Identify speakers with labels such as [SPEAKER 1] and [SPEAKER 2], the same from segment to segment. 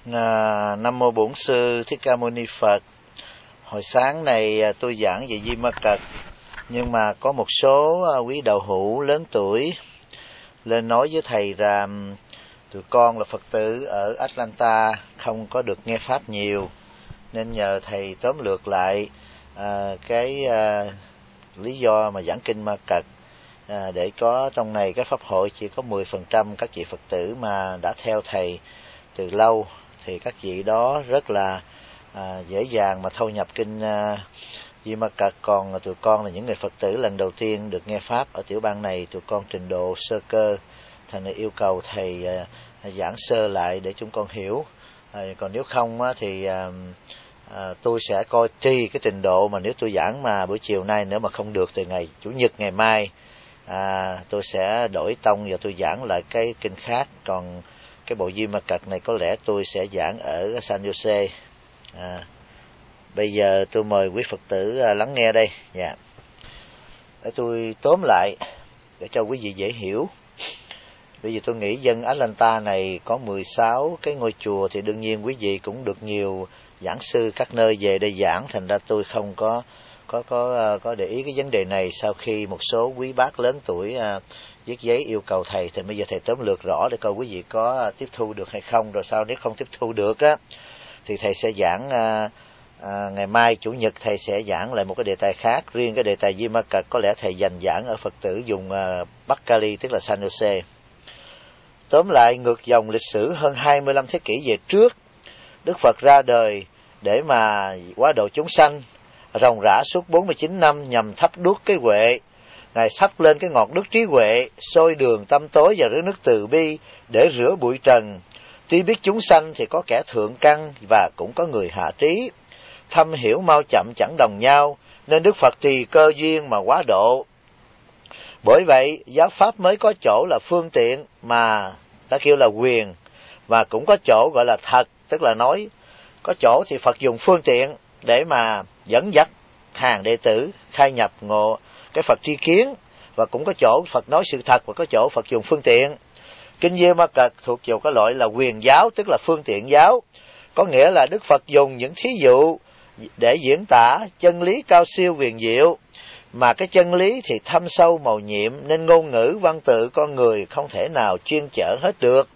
[SPEAKER 1] Nam mô Bổn Sư Thích Ca Mâu Ni Phật. Hồi sáng này tôi giảng về Di Ma Cật, nhưng mà có một số quý đạo hữu lớn tuổi lên nói với thầy rằng tụi con là Phật tử ở Atlanta không có được nghe pháp nhiều, nên nhờ thầy tóm lược lại lý do mà giảng kinh Ma Cật, để có trong này cái pháp hội chỉ có 10% các vị Phật tử mà đã theo thầy từ lâu, thì các vị đó rất là dễ dàng mà thâu nhập kinh Di Ma Cật. Còn tụi con là những người Phật tử lần đầu tiên được nghe pháp ở tiểu bang này, tụi con trình độ sơ cơ, thành ra yêu cầu thầy giảng sơ lại để chúng con hiểu. Còn nếu không thì tôi sẽ coi tri cái trình độ, mà nếu tôi giảng mà buổi chiều nay nữa mà không được, từ ngày Chủ nhật ngày mai tôi sẽ đổi tông và tôi giảng lại cái kinh khác. Còn cái bộ Di Ma Cật này có lẽ tôi sẽ giảng ở San Jose. Bây giờ tôi mời quý Phật tử lắng nghe đây. Để tôi tóm lại để cho quý vị dễ hiểu. Bây giờ tôi nghĩ dân Atlanta này có 16 cái ngôi chùa, thì đương nhiên quý vị cũng được nhiều giảng sư các nơi về đây giảng, thành ra tôi không có để ý cái vấn đề này. Sau khi một số quý bác lớn tuổi viết giấy yêu cầu thầy, thì bây giờ thầy tóm lược rõ để coi quý vị có tiếp thu được hay không. Rồi sau nếu không tiếp thu được thì thầy sẽ giảng ngày mai Chủ nhật thầy sẽ giảng lại một cái đề tài khác. Riêng cái đề tài Di Ma Cật có lẽ thầy dành giảng ở Phật tử dùng Bắc Cali, tức là San Jose. Tóm lại, ngược dòng lịch sử hơn 25 thế kỷ về trước, Đức Phật ra đời để mà hóa độ chúng sanh ròng rã suốt 49 năm nhằm thắp đuốc cái huệ. Ngài thắp lên cái ngọn đức trí huệ, soi đường tâm tối và rưới nước từ bi để rửa bụi trần. Tuy biết chúng sanh thì có kẻ thượng căn và cũng có người hạ trí. Thâm hiểu mau chậm chẳng đồng nhau, nên Đức Phật tùy cơ duyên mà hóa độ. Bởi vậy, giáo pháp mới có chỗ là phương tiện mà đã kêu là quyền, và cũng có chỗ gọi là thật, tức là nói. Có chỗ thì Phật dùng phương tiện để mà dẫn dắt hàng đệ tử khai nhập ngộ cái Phật tri kiến, và cũng có chỗ Phật nói sự thật, và có chỗ Phật dùng phương tiện. Kinh Di Ma Cật thuộc vào cái loại là quyền giáo, tức là phương tiện giáo, có nghĩa là Đức Phật dùng những thí dụ để diễn tả chân lý cao siêu huyền diệu, mà cái chân lý thì thâm sâu màu nhiệm, nên ngôn ngữ văn tự con người không thể nào chuyên chở hết được.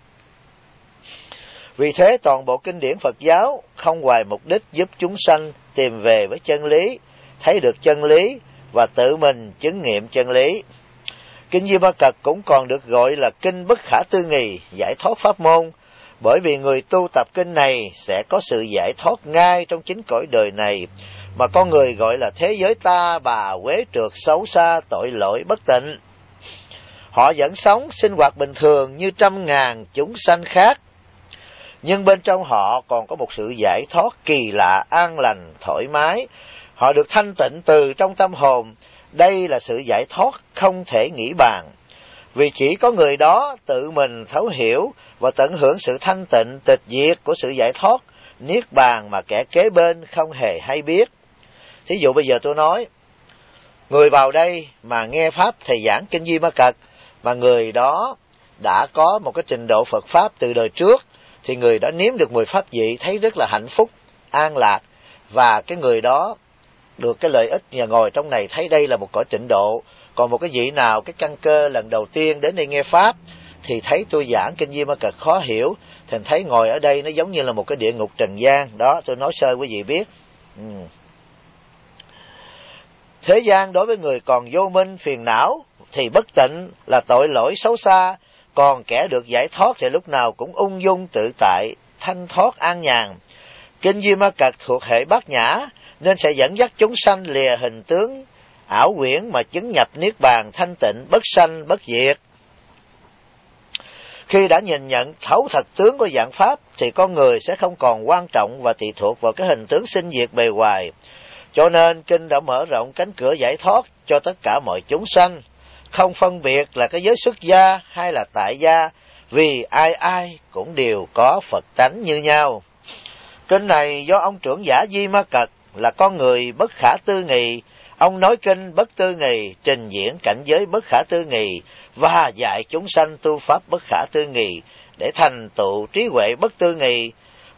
[SPEAKER 1] Vì thế toàn bộ kinh điển Phật giáo không ngoài mục đích giúp chúng sanh tìm về với chân lý, thấy được chân lý và tự mình chứng nghiệm chân lý. Kinh Di Ma Cật cũng còn được gọi là kinh bất khả tư nghì, giải thoát pháp môn, bởi vì người tu tập kinh này sẽ có sự giải thoát ngay trong chính cõi đời này, mà con người gọi là thế giới ta bà quế trượt xấu xa tội lỗi bất tịnh. Họ vẫn sống sinh hoạt bình thường như trăm ngàn chúng sanh khác, nhưng bên trong họ còn có một sự giải thoát kỳ lạ, an lành, thoải mái. Họ được thanh tịnh từ trong tâm hồn. Đây là sự giải thoát không thể nghĩ bàn, vì chỉ có người đó tự mình thấu hiểu và tận hưởng sự thanh tịnh tịch diệt của sự giải thoát niết bàn mà kẻ kế bên không hề hay biết. Thí dụ bây giờ tôi nói, người vào đây mà nghe pháp thầy giảng kinh Di Ma Cật, mà người đó đã có một cái trình độ Phật pháp từ đời trước, thì người đó nếm được 10 pháp vị, thấy rất là hạnh phúc, an lạc, và cái người đó được cái lợi ích nhờ ngồi trong này, thấy đây là một cõi tịnh độ. Còn một cái vị nào cái căn cơ lần đầu tiên đến đây nghe pháp thì thấy tôi giảng kinh Di Ma Cật khó hiểu, thì thấy ngồi ở đây nó giống như là một cái địa ngục trần gian. Đó, tôi nói sơ quý vị biết. Thế gian đối với người còn vô minh phiền não thì bất tịnh là tội lỗi xấu xa, còn kẻ được giải thoát thì lúc nào cũng ung dung tự tại, thanh thoát an nhàn. Kinh Di Ma Cật thuộc hệ bát nhã, nên sẽ dẫn dắt chúng sanh lìa hình tướng ảo quyển mà chứng nhập niết bàn thanh tịnh bất sanh bất diệt. Khi đã nhìn nhận thấu thật tướng của dạng pháp thì con người sẽ không còn quan trọng và tùy thuộc vào cái hình tướng sinh diệt bề ngoài. Cho nên kinh đã mở rộng cánh cửa giải thoát cho tất cả mọi chúng sanh, không phân biệt là cái giới xuất gia hay là tại gia, vì ai ai cũng đều có Phật tánh như nhau. Kinh này do ông trưởng giả Di Ma Cật là con người bất khả tư nghị. Ông nói kinh bất tư nghị, trình diễn cảnh giới bất khả tư nghị và dạy chúng sanh tu pháp bất khả tư nghị để thành tựu trí huệ bất tư nghị.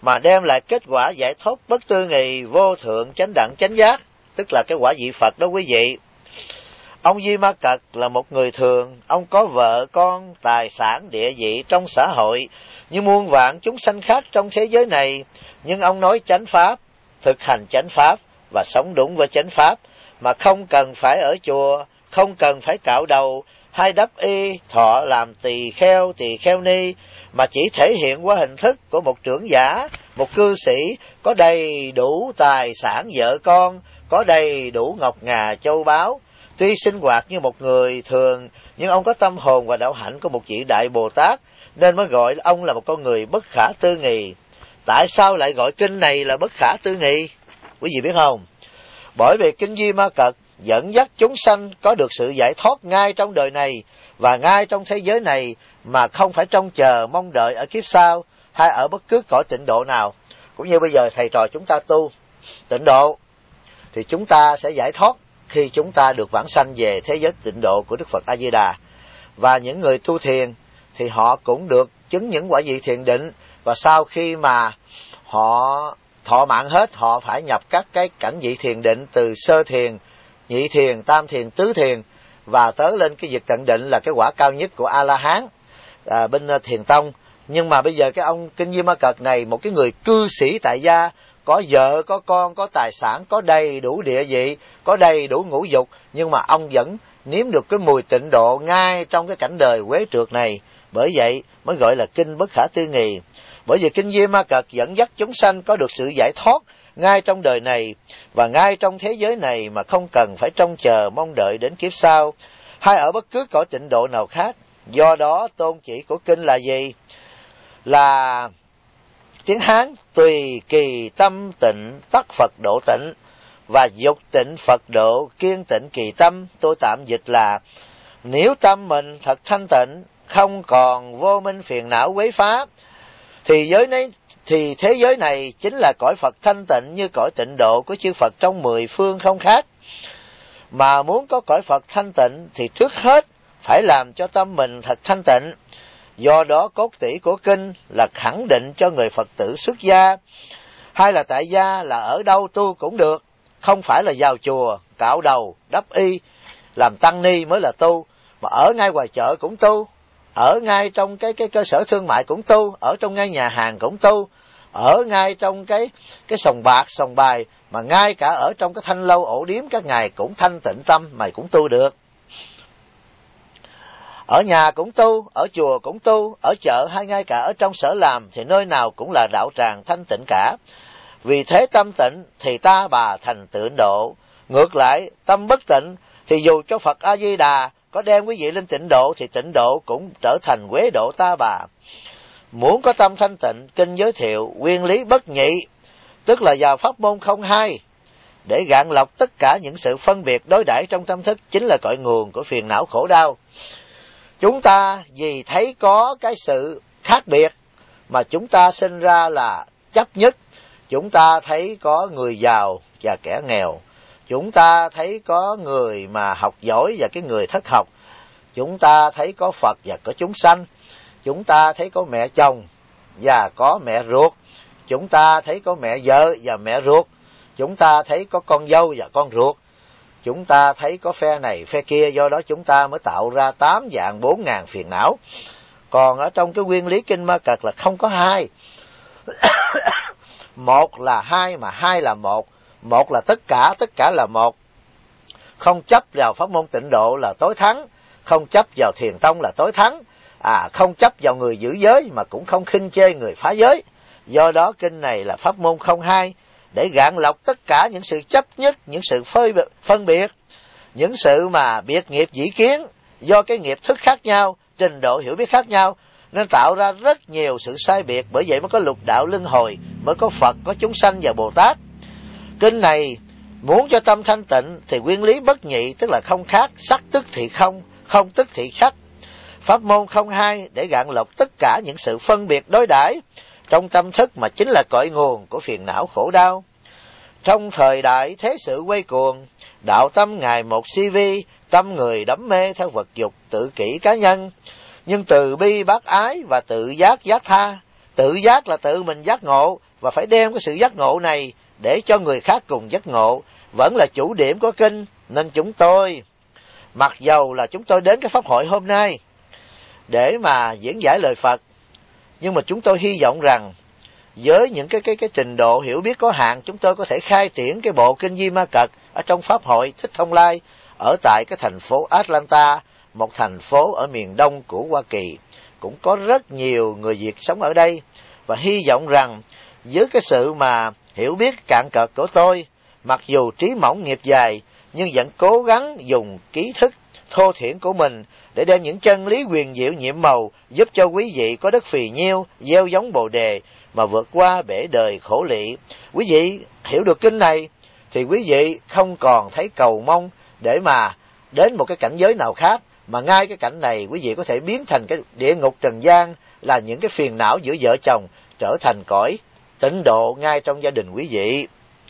[SPEAKER 1] mà đem lại kết quả giải thoát bất tư nghì, vô thượng chánh đẳng chánh giác, tức là cái quả vị Phật đó quý vị. Ông Di Ma Cật là một người thường, ông có vợ con, tài sản, địa vị trong xã hội như muôn vạn chúng sanh khác trong thế giới này, nhưng ông nói chánh pháp, thực hành chánh pháp và sống đúng với chánh pháp, mà không cần phải ở chùa, không cần phải cạo đầu hay đắp y, thọ làm tỳ kheo ni, mà chỉ thể hiện qua hình thức của một trưởng giả, một cư sĩ có đầy đủ tài sản vợ con, có đầy đủ ngọc ngà châu báu. Tuy sinh hoạt như một người thường, nhưng ông có tâm hồn và đạo hạnh của một vị Đại Bồ Tát, nên mới gọi ông là một con người bất khả tư nghì. Tại sao lại gọi kinh này là bất khả tư nghì? Quý vị biết không? Bởi vì kinh Di Ma Cật dẫn dắt chúng sanh có được sự giải thoát ngay trong đời này và ngay trong thế giới này, mà không phải trông chờ mong đợi ở kiếp sau hay ở bất cứ cõi tịnh độ nào. Cũng như bây giờ thầy trò chúng ta tu tịnh độ thì chúng ta sẽ giải thoát khi chúng ta được vãng sanh về thế giới tịnh độ của Đức Phật A Di Đà. Và những người tu thiền thì họ cũng được chứng những quả vị thiền định, và sau khi mà họ thọ mạng hết, họ phải nhập các cái cảnh vị thiền định từ sơ thiền, nhị thiền, tam thiền, tứ thiền, và tới lên cái việc tận định là cái quả cao nhất của A La Hán bên Thiền Tông. Nhưng mà bây giờ cái ông Kinh Di Ma Cật này, một cái người cư sĩ tại gia, có vợ, có con, có tài sản, có đầy đủ địa vị, có đầy đủ ngũ dục, nhưng mà ông vẫn nếm được cái mùi tịnh độ ngay trong cái cảnh đời quế trượt này. Bởi vậy mới gọi là kinh bất khả tư nghì. Bởi vì kinh Di Ma Cật dẫn dắt chúng sanh có được sự giải thoát ngay trong đời này và ngay trong thế giới này, mà không cần phải trông chờ mong đợi đến kiếp sau hay ở bất cứ cõi tịnh độ nào khác. Do đó tôn chỉ của kinh là gì? Là tiếng Hán: tùy kỳ tâm tịnh tất Phật độ tịnh, và dục tịnh Phật độ, kiên tịnh kỳ tâm. Tôi tạm dịch là nếu tâm mình thật thanh tịnh, không còn vô minh phiền não quấy phá, thì thế giới này chính là cõi Phật thanh tịnh như cõi tịnh độ của chư Phật trong 10 phương không khác. Mà muốn có cõi Phật thanh tịnh thì trước hết phải làm cho tâm mình thật thanh tịnh. Do đó cốt tủy của kinh là khẳng định cho người Phật tử xuất gia hay là tại gia là ở đâu tu cũng được, không phải là vào chùa, cạo đầu, đắp y, làm tăng ni mới là tu, mà ở ngay ngoài chợ cũng tu, ở ngay trong cái cơ sở thương mại cũng tu, ở trong ngay nhà hàng cũng tu, ở ngay trong cái sòng bạc, sòng bài, mà ngay cả ở trong cái thanh lâu ổ điếm các ngài cũng thanh tịnh tâm, mày cũng tu được. Ở nhà cũng tu, ở chùa cũng tu, ở chợ hay ngay cả ở trong sở làm thì nơi nào cũng là đạo tràng thanh tịnh cả. Vì thế tâm tịnh thì ta bà thành tịnh độ. Ngược lại, tâm bất tịnh thì dù cho Phật A Di Đà có đem quý vị lên tịnh độ thì tịnh độ cũng trở thành quế độ ta bà. Muốn có tâm thanh tịnh, kinh giới thiệu nguyên lý bất nhị, tức là vào pháp môn không hai, để gạn lọc tất cả những sự phân biệt đối đãi trong tâm thức, chính là cội nguồn của phiền não khổ đau. Chúng ta vì thấy có cái sự khác biệt mà chúng ta sinh ra là chấp nhất. Chúng ta thấy có người giàu và kẻ nghèo, chúng ta thấy có người mà học giỏi và cái người thất học, chúng ta thấy có Phật và có chúng sanh, chúng ta thấy có mẹ chồng và có mẹ ruột, chúng ta thấy có mẹ vợ và mẹ ruột, chúng ta thấy có con dâu và con ruột, chúng ta thấy có phe này phe kia. Do đó chúng ta mới tạo ra 8 vạn 4 ngàn phiền não. Còn ở trong cái nguyên lý kinh Ma Cật là không có hai. Một là hai, mà hai là một. Một là tất cả là một. Không chấp vào pháp môn tịnh độ là tối thắng, không chấp vào thiền tông là tối thắng, không chấp vào người giữ giới mà cũng không khinh chê người phá giới. Do đó kinh này là pháp môn không hai, để gạn lọc tất cả những sự chấp nhất, những sự phân biệt, những sự mà biệt nghiệp dĩ kiến, do cái nghiệp thức khác nhau, trình độ hiểu biết khác nhau, nên tạo ra rất nhiều sự sai biệt. Bởi vậy mới có lục đạo luân hồi, mới có Phật, có chúng sanh và Bồ Tát. Kinh này muốn cho tâm thanh tịnh thì nguyên lý bất nhị, tức là không khác, sắc tức thì không, không tức thì sắc, pháp môn không hai, để gạn lọc tất cả những sự phân biệt đối đãi trong tâm thức, mà chính là cội nguồn của phiền não khổ đau. Trong thời đại thế sự quay cuồng, đạo tâm ngày một si vi, tâm người đắm mê theo vật dục, tự kỷ cá nhân. Nhưng từ bi bác ái và tự giác giác tha. Tự giác là tự mình giác ngộ, và phải đem cái sự giác ngộ này để cho người khác cùng giác ngộ, vẫn là chủ điểm của kinh. Nên chúng tôi, mặc dầu là chúng tôi đến cái pháp hội hôm nay để mà diễn giải lời Phật, nhưng mà chúng tôi hy vọng rằng với những cái trình độ hiểu biết có hạn, chúng tôi có thể khai triển cái bộ kinh Di Ma Cật ở trong pháp hội Thích Thông Lai ở tại cái thành phố Atlanta, một thành phố ở miền đông của Hoa Kỳ. Cũng có rất nhiều người Việt sống ở đây, và hy vọng rằng với cái sự mà hiểu biết cạn cợt của tôi, mặc dù trí mỏng nghiệp dài, nhưng vẫn cố gắng dùng trí thức thô thiển của mình để đem những chân lý huyền diệu nhiệm màu giúp cho quý vị có đất phì nhiêu, gieo giống Bồ Đề mà vượt qua bể đời khổ lụy. Quý vị hiểu được kinh này thì quý vị không còn thấy cầu mong để mà đến một cái cảnh giới nào khác, mà ngay cái cảnh này quý vị có thể biến thành cái địa ngục trần gian, là những cái phiền não giữa vợ chồng trở thành cõi tịnh độ ngay trong gia đình quý vị.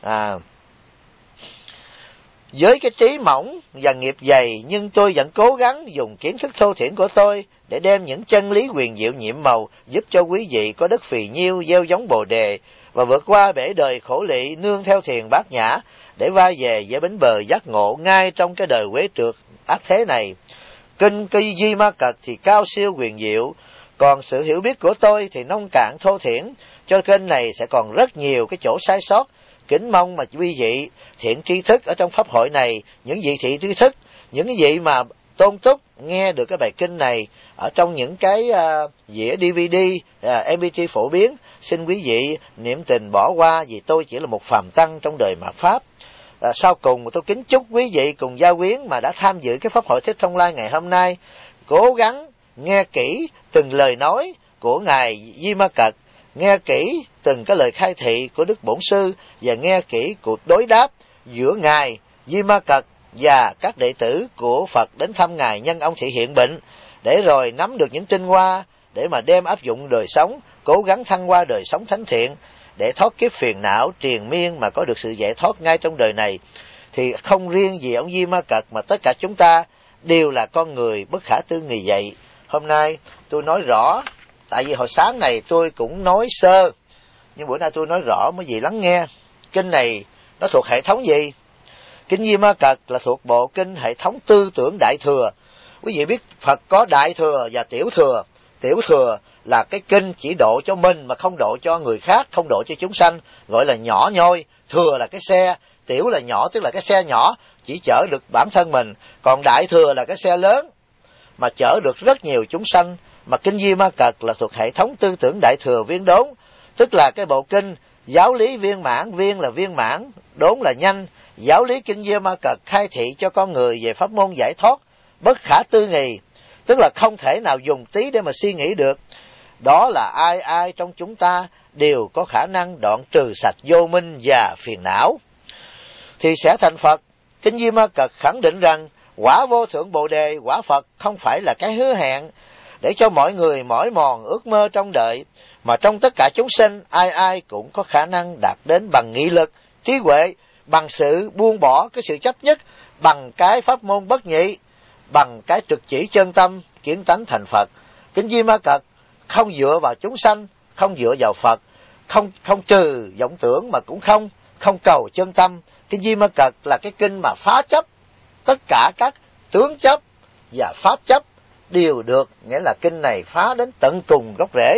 [SPEAKER 1] Với cái trí mỏng và nghiệp dày, nhưng tôi vẫn cố gắng dùng kiến thức thô thiển của tôi để đem những chân lý huyền diệu nhiệm màu giúp cho quý vị có đất phì nhiêu, gieo giống Bồ Đề và vượt qua bể đời khổ lụy, nương theo thiền bát nhã để vai về với bến bờ giác ngộ ngay trong cái đời quế trượt ác thế này. Kinh Di Ma Cật thì cao siêu huyền diệu, còn sự hiểu biết của tôi thì nông cạn thô thiển, cho kênh này sẽ còn rất nhiều cái chỗ sai sót. Kính mong mà quý vị thiện tri thức ở trong pháp hội này, những vị thiện tri thức, những cái vị mà tôn túc nghe được cái bài kinh này ở trong những cái dĩa DVD, MP3 phổ biến, xin quý vị niệm tình bỏ qua, vì tôi chỉ là một phàm tăng trong đời mạt pháp. Sau cùng tôi kính chúc quý vị cùng gia quyến mà đã tham dự cái pháp hội Thích Thông Lai ngày hôm nay cố gắng nghe kỹ từng lời nói của ngài Di Ma Cật, nghe kỹ từng cái lời khai thị của Đức Bổn Sư, và nghe kỹ cuộc đối đáp giữa ngài Di Ma Cật và các đệ tử của Phật đến thăm ngài nhân ông thị hiện bệnh, để rồi nắm được những tinh hoa để mà đem áp dụng đời sống, cố gắng thăng hoa đời sống thánh thiện để thoát kiếp phiền não triền miên mà có được sự giải thoát ngay trong đời này. Thì không riêng gì ông Di Ma Cật mà tất cả chúng ta đều là con người bất khả tư nghì vậy. Hôm nay tôi nói rõ, tại vì hồi sáng này tôi cũng nói sơ, nhưng bữa nay tôi nói rõ mới gì lắng nghe. Kinh này nó thuộc hệ thống gì? Kinh Di Ma Cật là thuộc bộ kinh hệ thống tư tưởng Đại Thừa. Quý vị biết Phật có Đại Thừa và Tiểu Thừa. Tiểu Thừa là cái kinh chỉ độ cho mình mà không độ cho người khác, không độ cho chúng sanh, gọi là nhỏ nhoi. Thừa là cái xe, tiểu là nhỏ, tức là cái xe nhỏ chỉ chở được bản thân mình. Còn Đại Thừa là cái xe lớn mà chở được rất nhiều chúng sanh. Mà kinh Di Ma Cật là thuộc hệ thống tư tưởng Đại Thừa viên đốn, tức là cái bộ kinh giáo lý viên mãn, viên là viên mãn, đốn là nhanh. Giáo lý kinh Di Ma Cật khai thị cho con người về pháp môn giải thoát bất khả tư nghì, tức là không thể nào dùng tí để mà suy nghĩ được. Đó là ai ai trong chúng ta đều có khả năng đoạn trừ sạch vô minh và phiền não thì sẽ thành Phật. Kinh Di Ma Cật khẳng định rằng quả vô thượng Bồ Đề, quả Phật không phải là cái hứa hẹn để cho mọi người mỏi mòn ước mơ trong đời, mà trong tất cả chúng sinh ai ai cũng có khả năng đạt đến bằng nghị lực, trí huệ, bằng sự buông bỏ cái sự chấp nhất, bằng cái pháp môn bất nhị, bằng cái trực chỉ chân tâm, kiến tánh thành Phật. Kinh Di Ma Cật không dựa vào chúng sanh, không dựa vào Phật, không trừ vọng tưởng, mà cũng không cầu chân tâm. Kinh Di Ma Cật là cái kinh mà phá chấp tất cả các tướng chấp và pháp chấp đều được, nghĩa là kinh này phá đến tận cùng gốc rễ.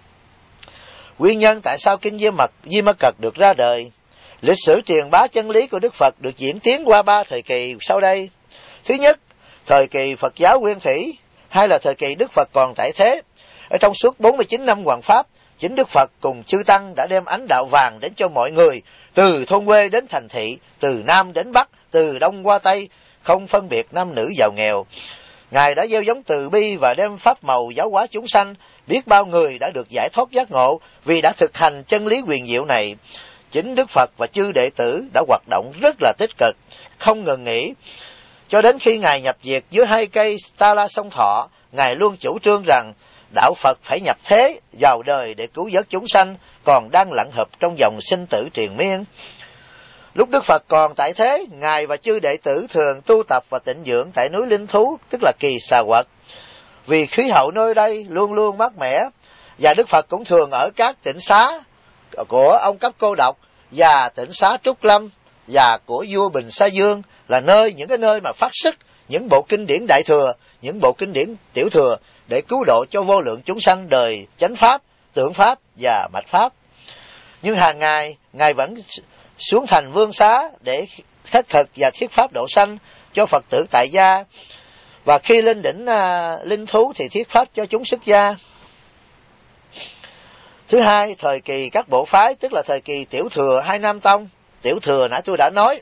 [SPEAKER 1] Nguyên nhân tại sao kinh Di Ma Cật được ra đời? Lịch sử truyền bá chân lý của Đức Phật được diễn tiến qua 3 thời kỳ sau đây. Thứ nhất, thời kỳ Phật giáo nguyên thủy, hay là thời kỳ Đức Phật còn tại thế. Ở trong suốt 49 năm hoằng pháp, chính Đức Phật cùng chư tăng đã đem ánh đạo vàng đến cho mọi người, từ thôn quê đến thành thị, từ Nam đến Bắc, từ Đông qua Tây, không phân biệt nam nữ giàu nghèo. Ngài đã gieo giống từ bi và đem pháp màu giáo hóa chúng sanh, biết bao người đã được giải thoát giác ngộ vì đã thực hành chân lý huyền diệu này. Chính Đức Phật và chư đệ tử đã hoạt động rất là tích cực, không ngừng nghỉ. Cho đến khi Ngài nhập diệt dưới 2 cây Ta La Sông Thọ, Ngài luôn chủ trương rằng đạo Phật phải nhập thế vào đời để cứu vớt chúng sanh còn đang lặn hợp trong dòng sinh tử triền miên. Lúc Đức Phật còn tại thế, Ngài và chư đệ tử thường tu tập và tịnh dưỡng tại núi Linh Thú, tức là Kỳ Xà Quật, vì khí hậu nơi đây luôn luôn mát mẻ, và Đức Phật cũng thường ở các tịnh xá của ông Cấp Cô Độc và tỉnh xá Trúc Lâm và của vua Bình Sa Dương là những cái nơi mà phát xuất những bộ kinh điển Đại Thừa, những bộ kinh điển Tiểu Thừa để cứu độ cho vô lượng chúng sanh đời chánh pháp, tượng pháp và mạch pháp. Nhưng hàng ngày Ngài vẫn xuống thành Vương Xá để khất thực và thuyết pháp độ sanh cho Phật tử tại gia, và khi lên đỉnh Linh Thú thì thuyết pháp cho chúng xuất gia. Thứ hai, thời kỳ các bộ phái, tức là thời kỳ Tiểu Thừa hay Nam Tông. Tiểu Thừa nãy tôi đã nói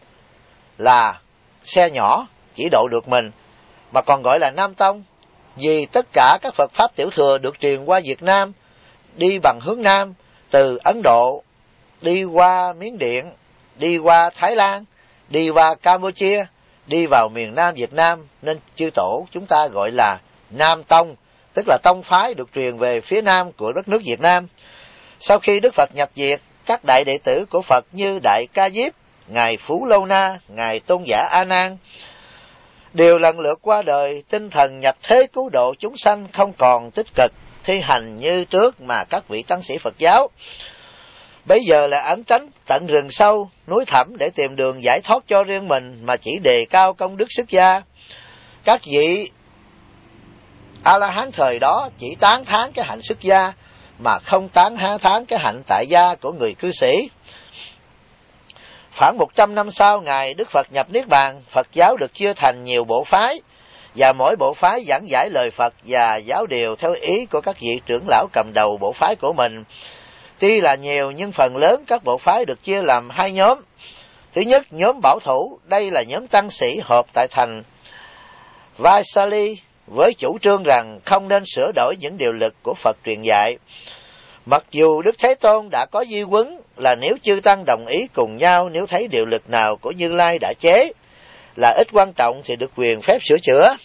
[SPEAKER 1] là xe nhỏ chỉ độ được mình, mà còn gọi là Nam Tông vì tất cả các Phật pháp Tiểu Thừa được truyền qua Việt Nam, đi bằng hướng Nam, từ Ấn Độ, đi qua Miến Điện, đi qua Thái Lan, đi qua Campuchia, đi vào miền Nam Việt Nam, nên chư tổ chúng ta gọi là Nam Tông, tức là tông phái được truyền về phía Nam của đất nước Việt Nam. Sau khi Đức Phật nhập Việt, các đại đệ tử của Phật như Đại Ca Diếp, Ngài Phú Lâu Na, Ngài Tôn giả A Nan đều lần lượt qua đời, tinh thần nhập thế cứu độ chúng sanh, không còn tích cực thi hành như trước mà các vị tăng sĩ Phật giáo bây giờ là ẩn tránh tận rừng sâu, núi thẳm để tìm đường giải thoát cho riêng mình, mà chỉ đề cao công đức xuất gia. Các vị A-la-hán thời đó chỉ tán thán cái hạnh xuất gia, mà không tán thán cái hạnh tại gia của người cư sĩ. Khoảng 100 năm sau, Ngài Đức Phật nhập Niết Bàn, Phật giáo được chia thành nhiều bộ phái, và mỗi bộ phái giảng giải lời Phật và giáo điều theo ý của các vị trưởng lão cầm đầu bộ phái của mình. Tuy là nhiều nhưng phần lớn các bộ phái được chia làm hai nhóm. Thứ nhất, nhóm bảo thủ, đây là nhóm tăng sĩ họp tại thành Vaisali với chủ trương rằng không nên sửa đổi những điều luật của Phật truyền dạy. Mặc dù Đức Thế Tôn đã có di huấn là nếu chư tăng đồng ý cùng nhau, nếu thấy điều luật nào của Như Lai đã chế là ít quan trọng thì được quyền phép sửa chữa.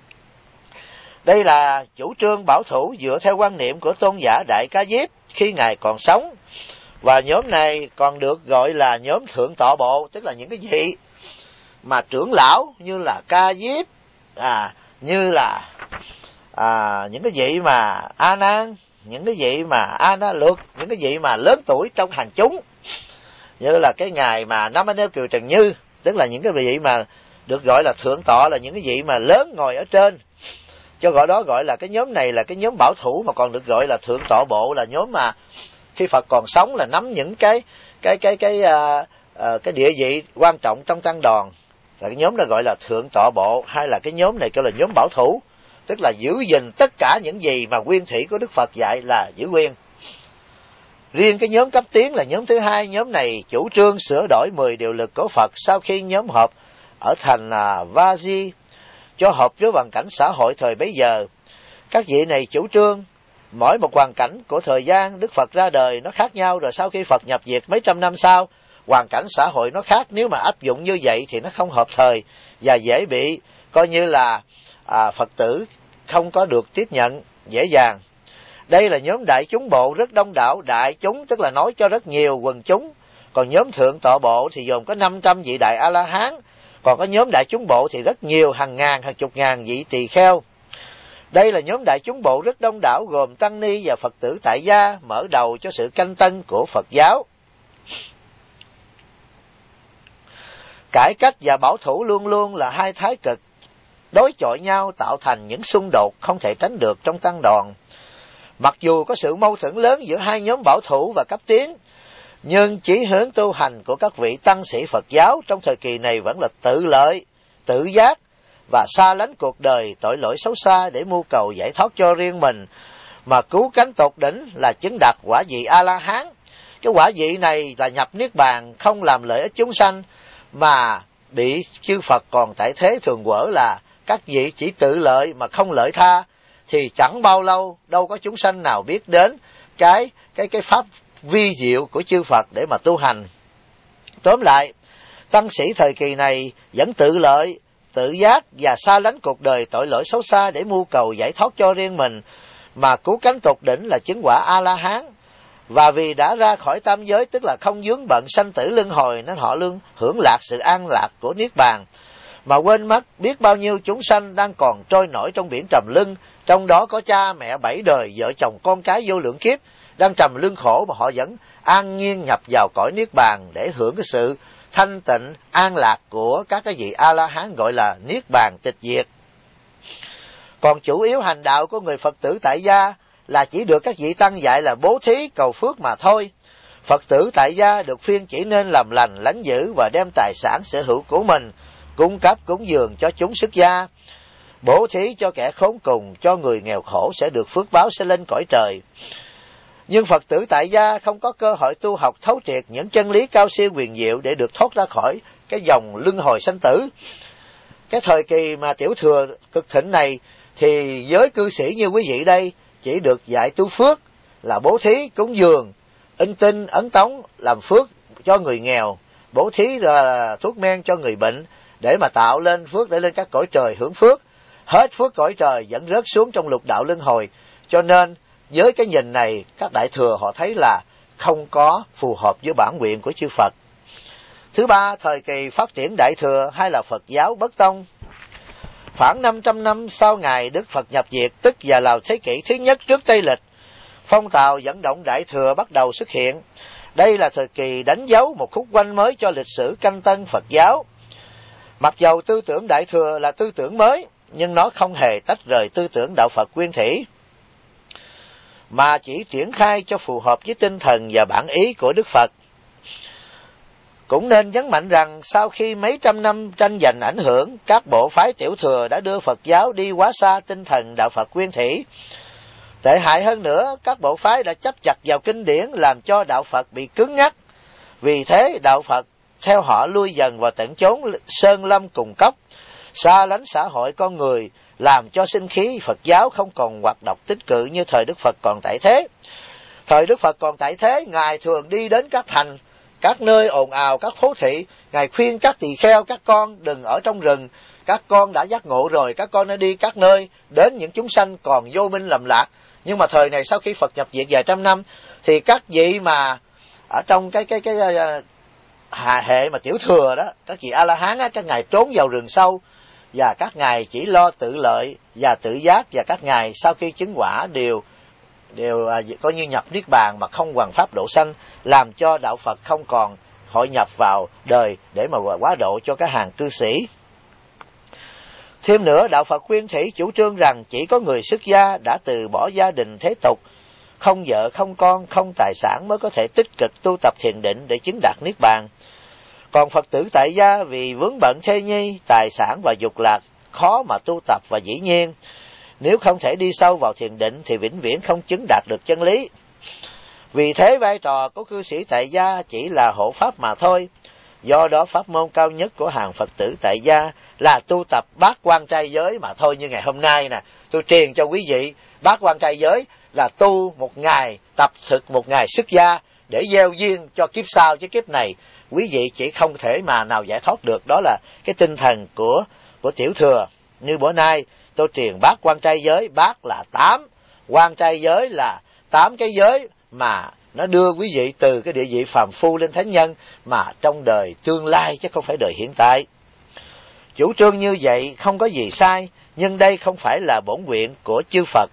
[SPEAKER 1] Đây là chủ trương bảo thủ dựa theo quan niệm của tôn giả Đại Ca Diếp khi Ngài còn sống, và nhóm này còn được gọi là nhóm thượng tọa bộ, tức là những cái vị mà trưởng lão như là Ca Diếp, như là những cái vị mà A Nan, những cái vị mà A Na Luật, những cái vị mà lớn tuổi trong hàng chúng, như là cái ngài mà Nam Anh Eo Kiều Trần Như, tức là những cái vị mà được gọi là thượng tọa, là những cái vị mà lớn ngồi ở trên, cho gọi đó gọi là cái nhóm này là cái nhóm bảo thủ, mà còn được gọi là thượng tọa bộ, là nhóm mà khi Phật còn sống là nắm những cái địa vị quan trọng trong tăng đoàn, là cái nhóm đó gọi là thượng tọa bộ, hay là cái nhóm này kêu là nhóm bảo thủ, tức là giữ gìn tất cả những gì mà nguyên thủy của Đức Phật dạy là giữ nguyên. Riêng cái nhóm cấp tiến là nhóm thứ hai, nhóm này chủ trương sửa đổi 10 điều luật của Phật sau khi nhóm họp ở thành Vaji cho hợp với hoàn cảnh xã hội thời bấy giờ. Các vị này chủ trương mỗi một hoàn cảnh của thời gian Đức Phật ra đời nó khác nhau, rồi sau khi Phật nhập Việt mấy trăm năm sau, hoàn cảnh xã hội nó khác, nếu mà áp dụng như vậy thì nó không hợp thời và dễ bị coi như là Phật tử không có được tiếp nhận dễ dàng. Đây là nhóm đại chúng bộ rất đông đảo, đại chúng tức là nói cho rất nhiều quần chúng. Còn nhóm thượng tọa bộ thì gồm có 500 vị đại A-la-hán, còn có nhóm đại chúng bộ thì rất nhiều, hàng ngàn, hàng chục ngàn vị tỳ kheo. Đây là nhóm đại chúng bộ rất đông đảo, gồm tăng ni và Phật tử tại gia, mở đầu cho sự canh tân của Phật giáo. Cải cách và bảo thủ luôn luôn là hai thái cực đối chọi nhau, tạo thành những xung đột không thể tránh được trong tăng đoàn. Mặc dù có sự mâu thuẫn lớn giữa hai nhóm bảo thủ và cấp tiến, nhưng chí hướng tu hành của các vị tăng sĩ Phật giáo trong thời kỳ này vẫn là tự lợi, tự giác và xa lánh cuộc đời tội lỗi xấu xa để mưu cầu giải thoát cho riêng mình, mà cứu cánh tột đỉnh là chứng đạt quả vị A-la-hán. Cái quả vị này là nhập Niết Bàn, không làm lợi ích chúng sanh, mà bị chư Phật còn tại thế thường quở là các vị chỉ tự lợi mà không lợi tha, thì chẳng bao lâu đâu có chúng sanh nào biết đến cái pháp vi diệu của chư Phật để mà tu hành. Tóm lại, tăng sĩ thời kỳ này vẫn tự lợi, tự giác và xa lánh cuộc đời tội lỗi xấu xa để mưu cầu giải thoát cho riêng mình, mà cứu cánh tột đỉnh là chứng quả A-la-hán. Và vì đã ra khỏi tam giới, tức là không vướng bận sanh tử luân hồi, nên họ luôn hưởng lạc sự an lạc của Niết Bàn, mà quên mất biết bao nhiêu chúng sanh đang còn trôi nổi trong biển trầm luân, trong đó có cha mẹ 7 đời, vợ chồng con cái vô lượng kiếp đang trầm luân khổ, mà họ vẫn an nhiên nhập vào cõi niết bàn để hưởng cái sự thanh tịnh an lạc của các cái vị A-la-hán, gọi là niết bàn tịch diệt. Còn chủ yếu hành đạo của người Phật tử tại gia là chỉ được các vị tăng dạy là bố thí cầu phước mà thôi. Phật tử tại gia được khuyên chỉ nên làm lành lánh dữ và đem tài sản sở hữu của mình cung cấp cúng dường cho chúng xuất gia, bố thí cho kẻ khốn cùng, cho người nghèo khổ sẽ được phước báo sẽ lên cõi trời. Nhưng Phật tử tại gia không có cơ hội tu học thấu triệt những chân lý cao siêu huyền diệu để được thoát ra khỏi cái dòng luân hồi sanh tử. Cái thời kỳ mà tiểu thừa cực thịnh này thì giới cư sĩ như quý vị đây chỉ được dạy tu phước là bố thí cúng dường, in tinh ấn tống làm phước cho người nghèo, bố thí là thuốc men cho người bệnh để mà tạo lên phước để lên các cõi trời hưởng phước. Hết phước cõi trời vẫn rớt xuống trong lục đạo luân hồi. Cho nên với cái nhìn này, các đại thừa họ thấy là không có phù hợp với bản nguyện của chư Phật. Thứ ba, thời kỳ phát triển đại thừa hay là Phật giáo bất tông. Khoảng 500 năm sau ngày Đức Phật nhập diệt, tức vào đầu thế kỷ thứ nhất trước Tây lịch, phong trào dẫn động đại thừa bắt đầu xuất hiện. Đây là thời kỳ đánh dấu một khúc quanh mới cho lịch sử canh tân Phật giáo. Mặc dầu tư tưởng đại thừa là tư tưởng mới, nhưng nó không hề tách rời tư tưởng đạo Phật nguyên thủy, mà chỉ triển khai cho phù hợp với tinh thần và bản ý của Đức Phật. Cũng nên nhấn mạnh rằng sau khi mấy trăm năm tranh giành ảnh hưởng, các bộ phái tiểu thừa đã đưa Phật giáo đi quá xa tinh thần đạo Phật nguyên thủy. Tệ hại hơn nữa, các bộ phái đã chấp chặt vào kinh điển làm cho đạo Phật bị cứng nhắc. Vì thế đạo Phật theo họ lui dần vào tận chốn sơn lâm cùng cốc, xa lánh xã hội con người, làm cho sinh khí Phật giáo không còn hoạt động tích cực như thời Đức Phật còn tại thế. Thời Đức Phật còn tại thế, Ngài thường đi đến các thành, các nơi ồn ào, các phố thị. Ngài khuyên các tỳ kheo, các con đừng ở trong rừng. Các con đã giác ngộ rồi, các con đã đi các nơi, đến những chúng sanh còn vô minh lầm lạc. Nhưng mà thời này sau khi Phật nhập diệt vài trăm năm, thì các vị mà ở trong cái hệ mà tiểu thừa đó, các vị A-la-hán á, các ngài trốn vào rừng sâu, và các ngài chỉ lo tự lợi và tự giác, và các ngài sau khi chứng quả đều coi như nhập niết bàn mà không hoằng pháp độ sanh, làm cho đạo Phật không còn hội nhập vào đời để mà quá độ cho các hàng cư sĩ. Thêm nữa, đạo Phật nguyên thủy chủ trương rằng chỉ có người xuất gia đã từ bỏ gia đình thế tục, không vợ không con không tài sản mới có thể tích cực tu tập thiền định để chứng đạt niết bàn. Còn Phật tử tại gia vì vướng bận thê nhi, tài sản và dục lạc khó mà tu tập, và dĩ nhiên nếu không thể đi sâu vào thiền định thì vĩnh viễn không chứng đạt được chân lý. Vì thế vai trò của cư sĩ tại gia chỉ là hộ pháp mà thôi. Do đó pháp môn cao nhất của hàng Phật tử tại gia là tu tập bát quan trai giới mà thôi. Như ngày hôm nay nè, tôi truyền cho quý vị bát quan trai giới là tu một ngày, tập thực một ngày xuất gia để gieo duyên cho kiếp sau, chứ kiếp này quý vị chỉ không thể mà nào giải thoát được. Đó là cái tinh thần của tiểu thừa. Như bữa nay tôi truyền bát quan trai giới, bát là 8, quan trai giới là 8 cái giới mà nó đưa quý vị từ cái địa vị phàm phu lên thánh nhân mà trong đời tương lai chứ không phải đời hiện tại. Chủ trương như vậy không có gì sai, nhưng đây không phải là bổn nguyện của chư Phật.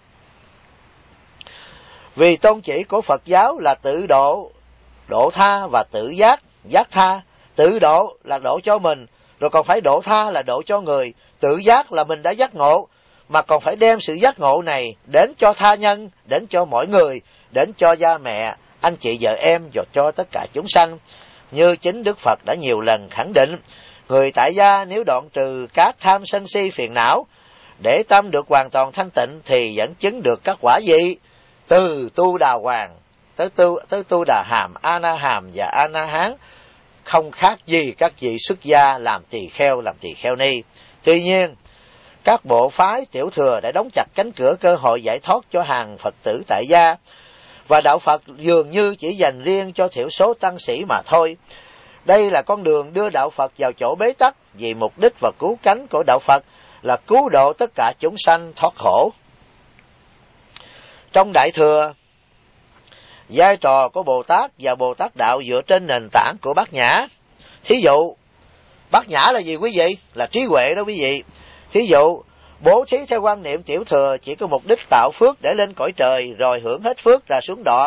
[SPEAKER 1] Vì tôn chỉ của Phật giáo là tự độ, độ tha và tự giác, giác tha. Tự độ là độ cho mình, rồi còn phải độ tha là độ cho người. Tự giác là mình đã giác ngộ, mà còn phải đem sự giác ngộ này đến cho tha nhân, đến cho mỗi người, đến cho gia mẹ, anh chị vợ em, và cho tất cả chúng sanh. Như chính Đức Phật đã nhiều lần khẳng định, người tại gia nếu đoạn trừ các tham sân si phiền não, để tâm được hoàn toàn thanh tịnh thì vẫn chứng được các quả gì? Từ tu đà hoàng tới tu đà hàm, a na hàm và a na hán, không khác gì các vị xuất gia làm tỳ kheo ni. Tuy nhiên, các bộ phái tiểu thừa đã đóng chặt cánh cửa cơ hội giải thoát cho hàng Phật tử tại gia, và đạo Phật dường như chỉ dành riêng cho thiểu số tăng sĩ mà thôi. Đây là con đường đưa đạo Phật vào chỗ bế tắc, vì mục đích và cứu cánh của đạo Phật là cứu độ tất cả chúng sanh thoát khổ. Trong Đại Thừa, vai trò của Bồ Tát và Bồ Tát Đạo dựa trên nền tảng của Bát Nhã. Thí dụ, Bát Nhã là gì quý vị? Là trí huệ đó quý vị. Thí dụ, bố thí theo quan niệm tiểu thừa chỉ có mục đích tạo phước để lên cõi trời, rồi hưởng hết phước ra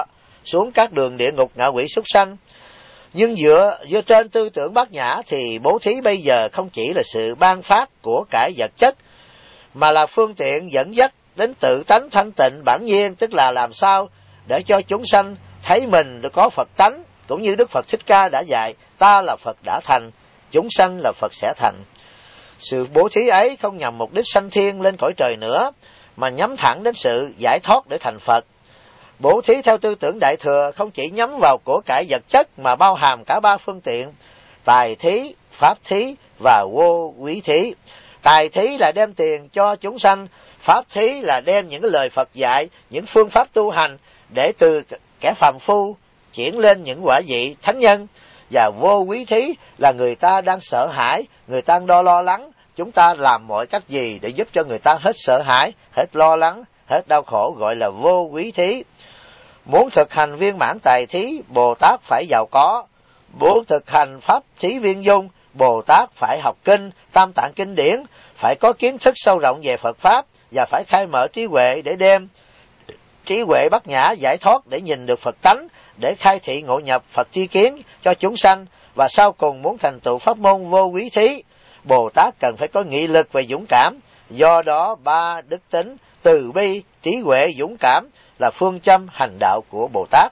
[SPEAKER 1] xuống các đường địa ngục ngạ quỷ súc sanh. Nhưng dựa trên tư tưởng bát nhã thì bố thí bây giờ không chỉ là sự ban phát của cải vật chất, mà là phương tiện dẫn dắt đến tự tánh thanh tịnh bản nhiên, tức là làm sao để cho chúng sanh thấy mình có Phật tánh, cũng như Đức Phật Thích Ca đã dạy, ta là Phật đã thành, chúng sanh là Phật sẽ thành. Sự bố thí ấy không nhằm mục đích sanh thiên lên cõi trời nữa, mà nhắm thẳng đến sự giải thoát để thành Phật. Bố thí theo tư tưởng Đại Thừa không chỉ nhắm vào của cải vật chất, mà bao hàm cả ba phương tiện: tài thí, pháp thí và vô quý thí. Tài thí là đem tiền cho chúng sanh, pháp thí là đem những lời Phật dạy, những phương pháp tu hành để từ kẻ phàm phu chuyển lên những quả vị thánh nhân. Và vô quý thí là người ta đang sợ hãi, người ta đang lo lắng, chúng ta làm mọi cách gì để giúp cho người ta hết sợ hãi, hết lo lắng, hết đau khổ, gọi là vô quý thí. Muốn thực hành viên mãn tài thí, Bồ Tát phải giàu có. Muốn thực hành pháp thí viên dung, Bồ Tát phải học kinh, tam tạng kinh điển, phải có kiến thức sâu rộng về Phật Pháp, và phải khai mở trí huệ để đem trí huệ bát nhã giải thoát để nhìn được Phật tánh, để khai thị ngộ nhập Phật tri kiến cho chúng sanh. Và sau cùng muốn thành tựu pháp môn vô quý thí, Bồ Tát cần phải có nghị lực và dũng cảm. Do đó ba đức tính từ bi, trí huệ, dũng cảm là phương châm hành đạo của Bồ Tát.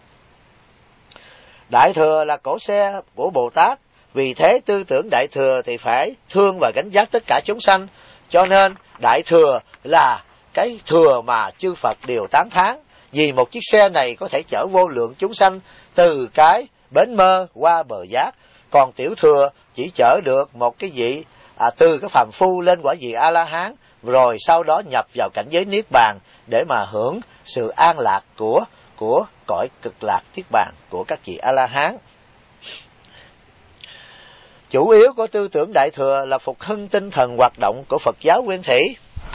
[SPEAKER 1] Đại Thừa là cỗ xe của Bồ Tát, vì thế tư tưởng Đại Thừa thì phải thương và gánh vác tất cả chúng sanh. Cho nên Đại Thừa là cái thừa mà chư Phật đều tán thán, vì một chiếc xe này có thể chở vô lượng chúng sanh từ cái bến mơ qua bờ giác. Còn Tiểu Thừa chỉ chở được một cái vị từ cái phàm phu lên quả vị A-la-hán, rồi sau đó nhập vào cảnh giới Niết Bàn để mà hưởng sự an lạc của cõi cực lạc Niết Bàn của các vị A-la-hán. Chủ yếu của tư tưởng Đại Thừa là phục hưng tinh thần hoạt động của Phật giáo Nguyên Thủy.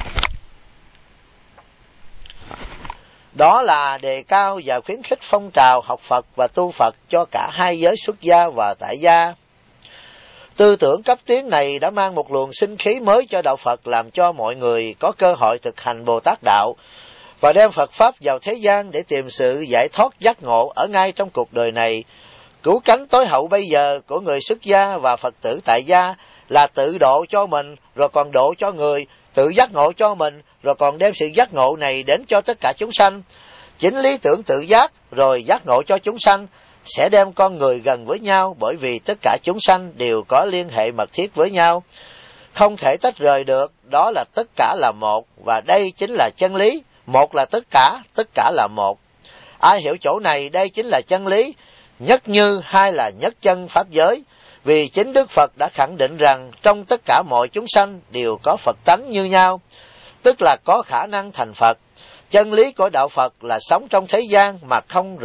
[SPEAKER 1] Đó là đề cao và khuyến khích phong trào học Phật và tu Phật cho cả hai giới xuất gia và tại gia. Tư tưởng cấp tiến này đã mang một luồng sinh khí mới cho đạo Phật, làm cho mọi người có cơ hội thực hành Bồ Tát đạo và đem Phật Pháp vào thế gian để tìm sự giải thoát giác ngộ ở ngay trong cuộc đời này. Cứu cánh tối hậu bây giờ của người xuất gia và Phật tử tại gia là tự độ cho mình rồi còn độ cho người, tự giác ngộ cho mình rồi còn đem sự giác ngộ này đến cho tất cả chúng sanh. Chính lý tưởng tự giác rồi giác ngộ cho chúng sanh sẽ đem con người gần với nhau, bởi vì tất cả chúng sanh đều có liên hệ mật thiết với nhau, không thể tách rời được. Đó là tất cả là một, và đây chính là chân lý. Một là tất cả là một. Ai hiểu chỗ này, đây chính là chân lý. Nhất như, hai là nhất chân pháp giới. Vì chính Đức Phật đã khẳng định rằng trong tất cả mọi chúng sanh đều có Phật tánh như nhau, tức là có khả năng thành Phật. Chân lý của đạo Phật là sống trong thế gian mà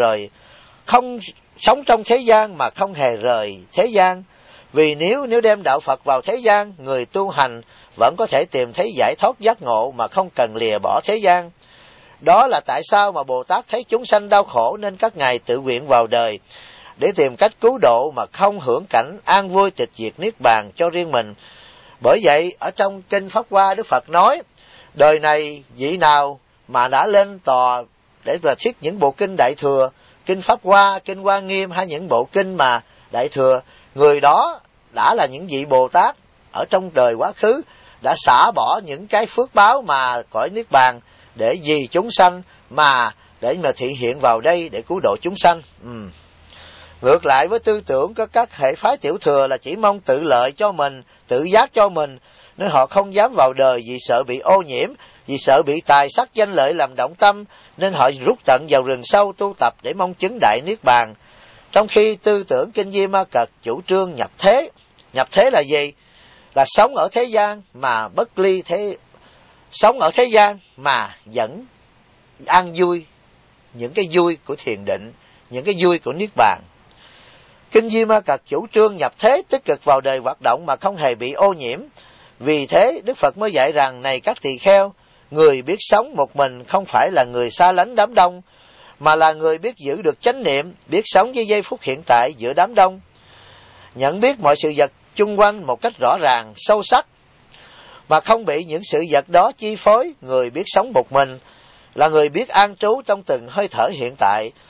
[SPEAKER 1] sống trong thế gian mà không hề rời thế gian. Vì nếu đem đạo Phật vào thế gian, người tu hành vẫn có thể tìm thấy giải thoát giác ngộ mà không cần lìa bỏ thế gian. Đó là tại sao mà Bồ Tát thấy chúng sanh đau khổ nên các ngài tự nguyện vào đời để tìm cách cứu độ mà không hưởng cảnh an vui tịch diệt Niết Bàn cho riêng mình. Bởi vậy ở trong Kinh Pháp Hoa, Đức Phật nói, đời này vị nào mà đã lên tòa để mà thuyết những bộ kinh Đại Thừa, Kinh Pháp Hoa, Kinh Hoa Nghiêm hay những bộ kinh mà Đại Thừa, người đó đã là những vị Bồ Tát ở trong đời quá khứ, đã xả bỏ những cái phước báo mà cõi Niết Bàn để vì chúng sanh để mà thị hiện vào đây để cứu độ chúng sanh. Ngược lại với tư tưởng của các hệ phái Tiểu Thừa là chỉ mong tự lợi cho mình, tự giác cho mình, nên họ không dám vào đời vì sợ bị ô nhiễm, vì sợ bị tài sắc danh lợi làm động tâm, nên họ rút tận vào rừng sâu tu tập để mong chứng đại Niết Bàn. Trong khi tư tưởng Kinh Di Ma Cật chủ trương nhập thế. Nhập thế là gì? Là sống ở thế gian mà bất ly thế, sống ở thế gian mà vẫn an vui, những cái vui của thiền định, những cái vui của Niết Bàn. Kinh Di Ma Cật chủ trương nhập thế, tích cực vào đời hoạt động mà không hề bị ô nhiễm. Vì thế Đức Phật mới dạy rằng, này các tỳ kheo, người biết sống một mình không phải là người xa lánh đám đông, mà là người biết giữ được chánh niệm, biết sống với giây phút hiện tại giữa đám đông, nhận biết mọi sự vật chung quanh một cách rõ ràng, sâu sắc, mà không bị những sự vật đó chi phối. Người biết sống một mình là người biết an trú trong từng hơi thở hiện tại,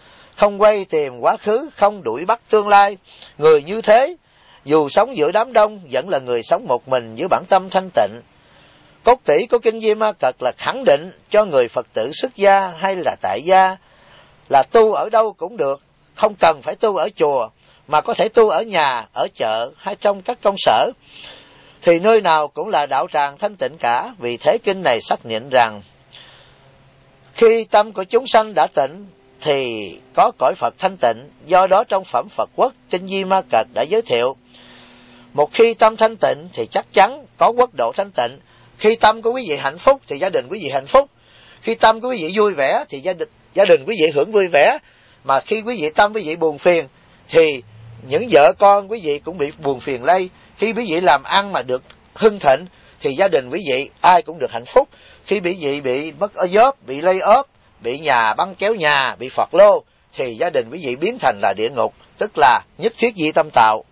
[SPEAKER 1] không quay tìm quá khứ, không đuổi bắt tương lai. Người như thế, dù sống giữa đám đông, vẫn là người sống một mình với bản tâm thanh tịnh. Cốt tủy của Kinh Di Ma Cật là khẳng định cho người Phật tử xuất gia hay là tại gia là tu ở đâu cũng được, không cần phải tu ở chùa, mà có thể tu ở nhà, ở chợ hay trong các công sở, thì nơi nào cũng là đạo tràng thanh tịnh cả. Vì thế kinh này xác nhận rằng khi tâm của chúng sanh đã tịnh thì có cõi Phật thanh tịnh. Do đó trong phẩm Phật Quốc, Kinh Di Ma Cật đã giới thiệu, một khi tâm thanh tịnh thì chắc chắn có quốc độ thanh tịnh. Khi tâm của quý vị hạnh phúc thì gia đình quý vị hạnh phúc. Khi tâm của quý vị vui vẻ thì gia đình quý vị hưởng vui vẻ. Mà khi quý vị tâm quý vị buồn phiền thì những vợ con quý vị cũng bị buồn phiền lây. Khi quý vị làm ăn mà được hưng thịnh thì gia đình quý vị ai cũng được hạnh phúc. Khi quý vị bị mất job, bị lay off, bị nhà băng kéo nhà, bị phạt lô thì gia đình quý vị biến thành là địa ngục, tức là nhất thiết di tâm tạo.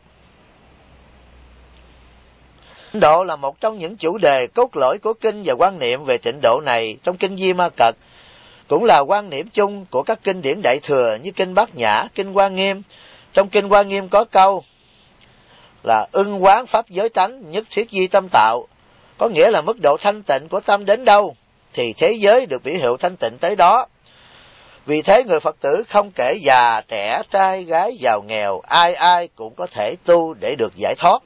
[SPEAKER 1] Tịnh độ là một trong những chủ đề cốt lõi của kinh, và quan niệm về tịnh độ này trong Kinh Di Ma Cật cũng là quan niệm chung của các kinh điển Đại Thừa như Kinh Bát Nhã, Kinh Hoa Nghiêm. Trong Kinh Hoa Nghiêm có câu là ưng quán pháp giới tánh, nhất thiết di tâm tạo, có nghĩa là mức độ thanh tịnh của tâm đến đâu thì thế giới được biểu hiệu thanh tịnh tới đó. Vì thế người Phật tử không kể già, trẻ, trai, gái, giàu, nghèo, ai ai cũng có thể tu để được giải thoát.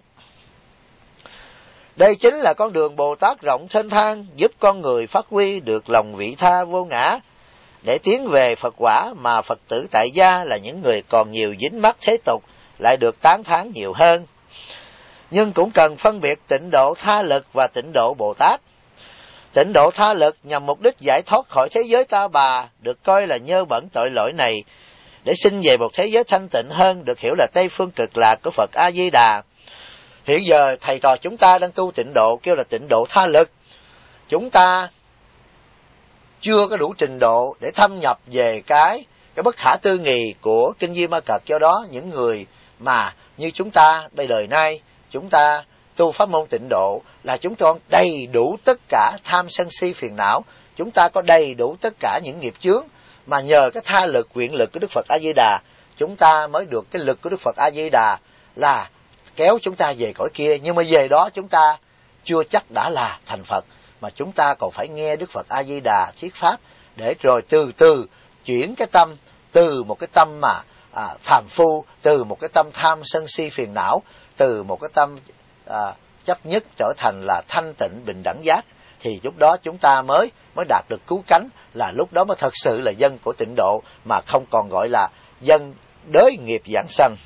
[SPEAKER 1] Đây chính là con đường Bồ Tát rộng thênh thang, giúp con người phát huy được lòng vị tha vô ngã để tiến về Phật quả, mà Phật tử tại gia là những người còn nhiều dính mắc thế tục lại được tán thán nhiều hơn. Nhưng cũng cần phân biệt tịnh độ tha lực và tịnh độ Bồ Tát. Tịnh độ tha lực nhằm mục đích giải thoát khỏi thế giới ta bà, được coi là nhơ bẩn tội lỗi này, để sinh về một thế giới thanh tịnh hơn, được hiểu là Tây phương cực lạc của Phật A Di Đà. Hiện giờ thầy trò chúng ta đang tu tịnh độ kêu là tịnh độ tha lực. Chúng ta chưa có đủ trình độ để thâm nhập về cái bất khả tư nghị của Kinh Di Ma Cật. Do đó những người mà như chúng ta đời nay chúng ta tu pháp môn tịnh độ là chúng ta đầy đủ tất cả tham sân si phiền não, chúng ta có đầy đủ tất cả những nghiệp chướng, mà nhờ cái tha lực nguyện lực của Đức Phật A Di Đà, chúng ta mới được cái lực của Đức Phật A Di Đà là kéo chúng ta về cõi kia. Nhưng mà về đó chúng ta chưa chắc đã là thành Phật, mà chúng ta còn phải nghe Đức Phật A Di Đà thuyết pháp, để rồi từ từ chuyển cái tâm từ một cái tâm mà phàm phu, từ một cái tâm tham sân si phiền não, từ một cái tâm chấp nhất trở thành là thanh tịnh bình đẳng giác. Thì lúc đó chúng ta mới đạt được cứu cánh, là lúc đó mới thật sự là dân của tịnh độ, mà không còn gọi là dân đới nghiệp giảng sanh.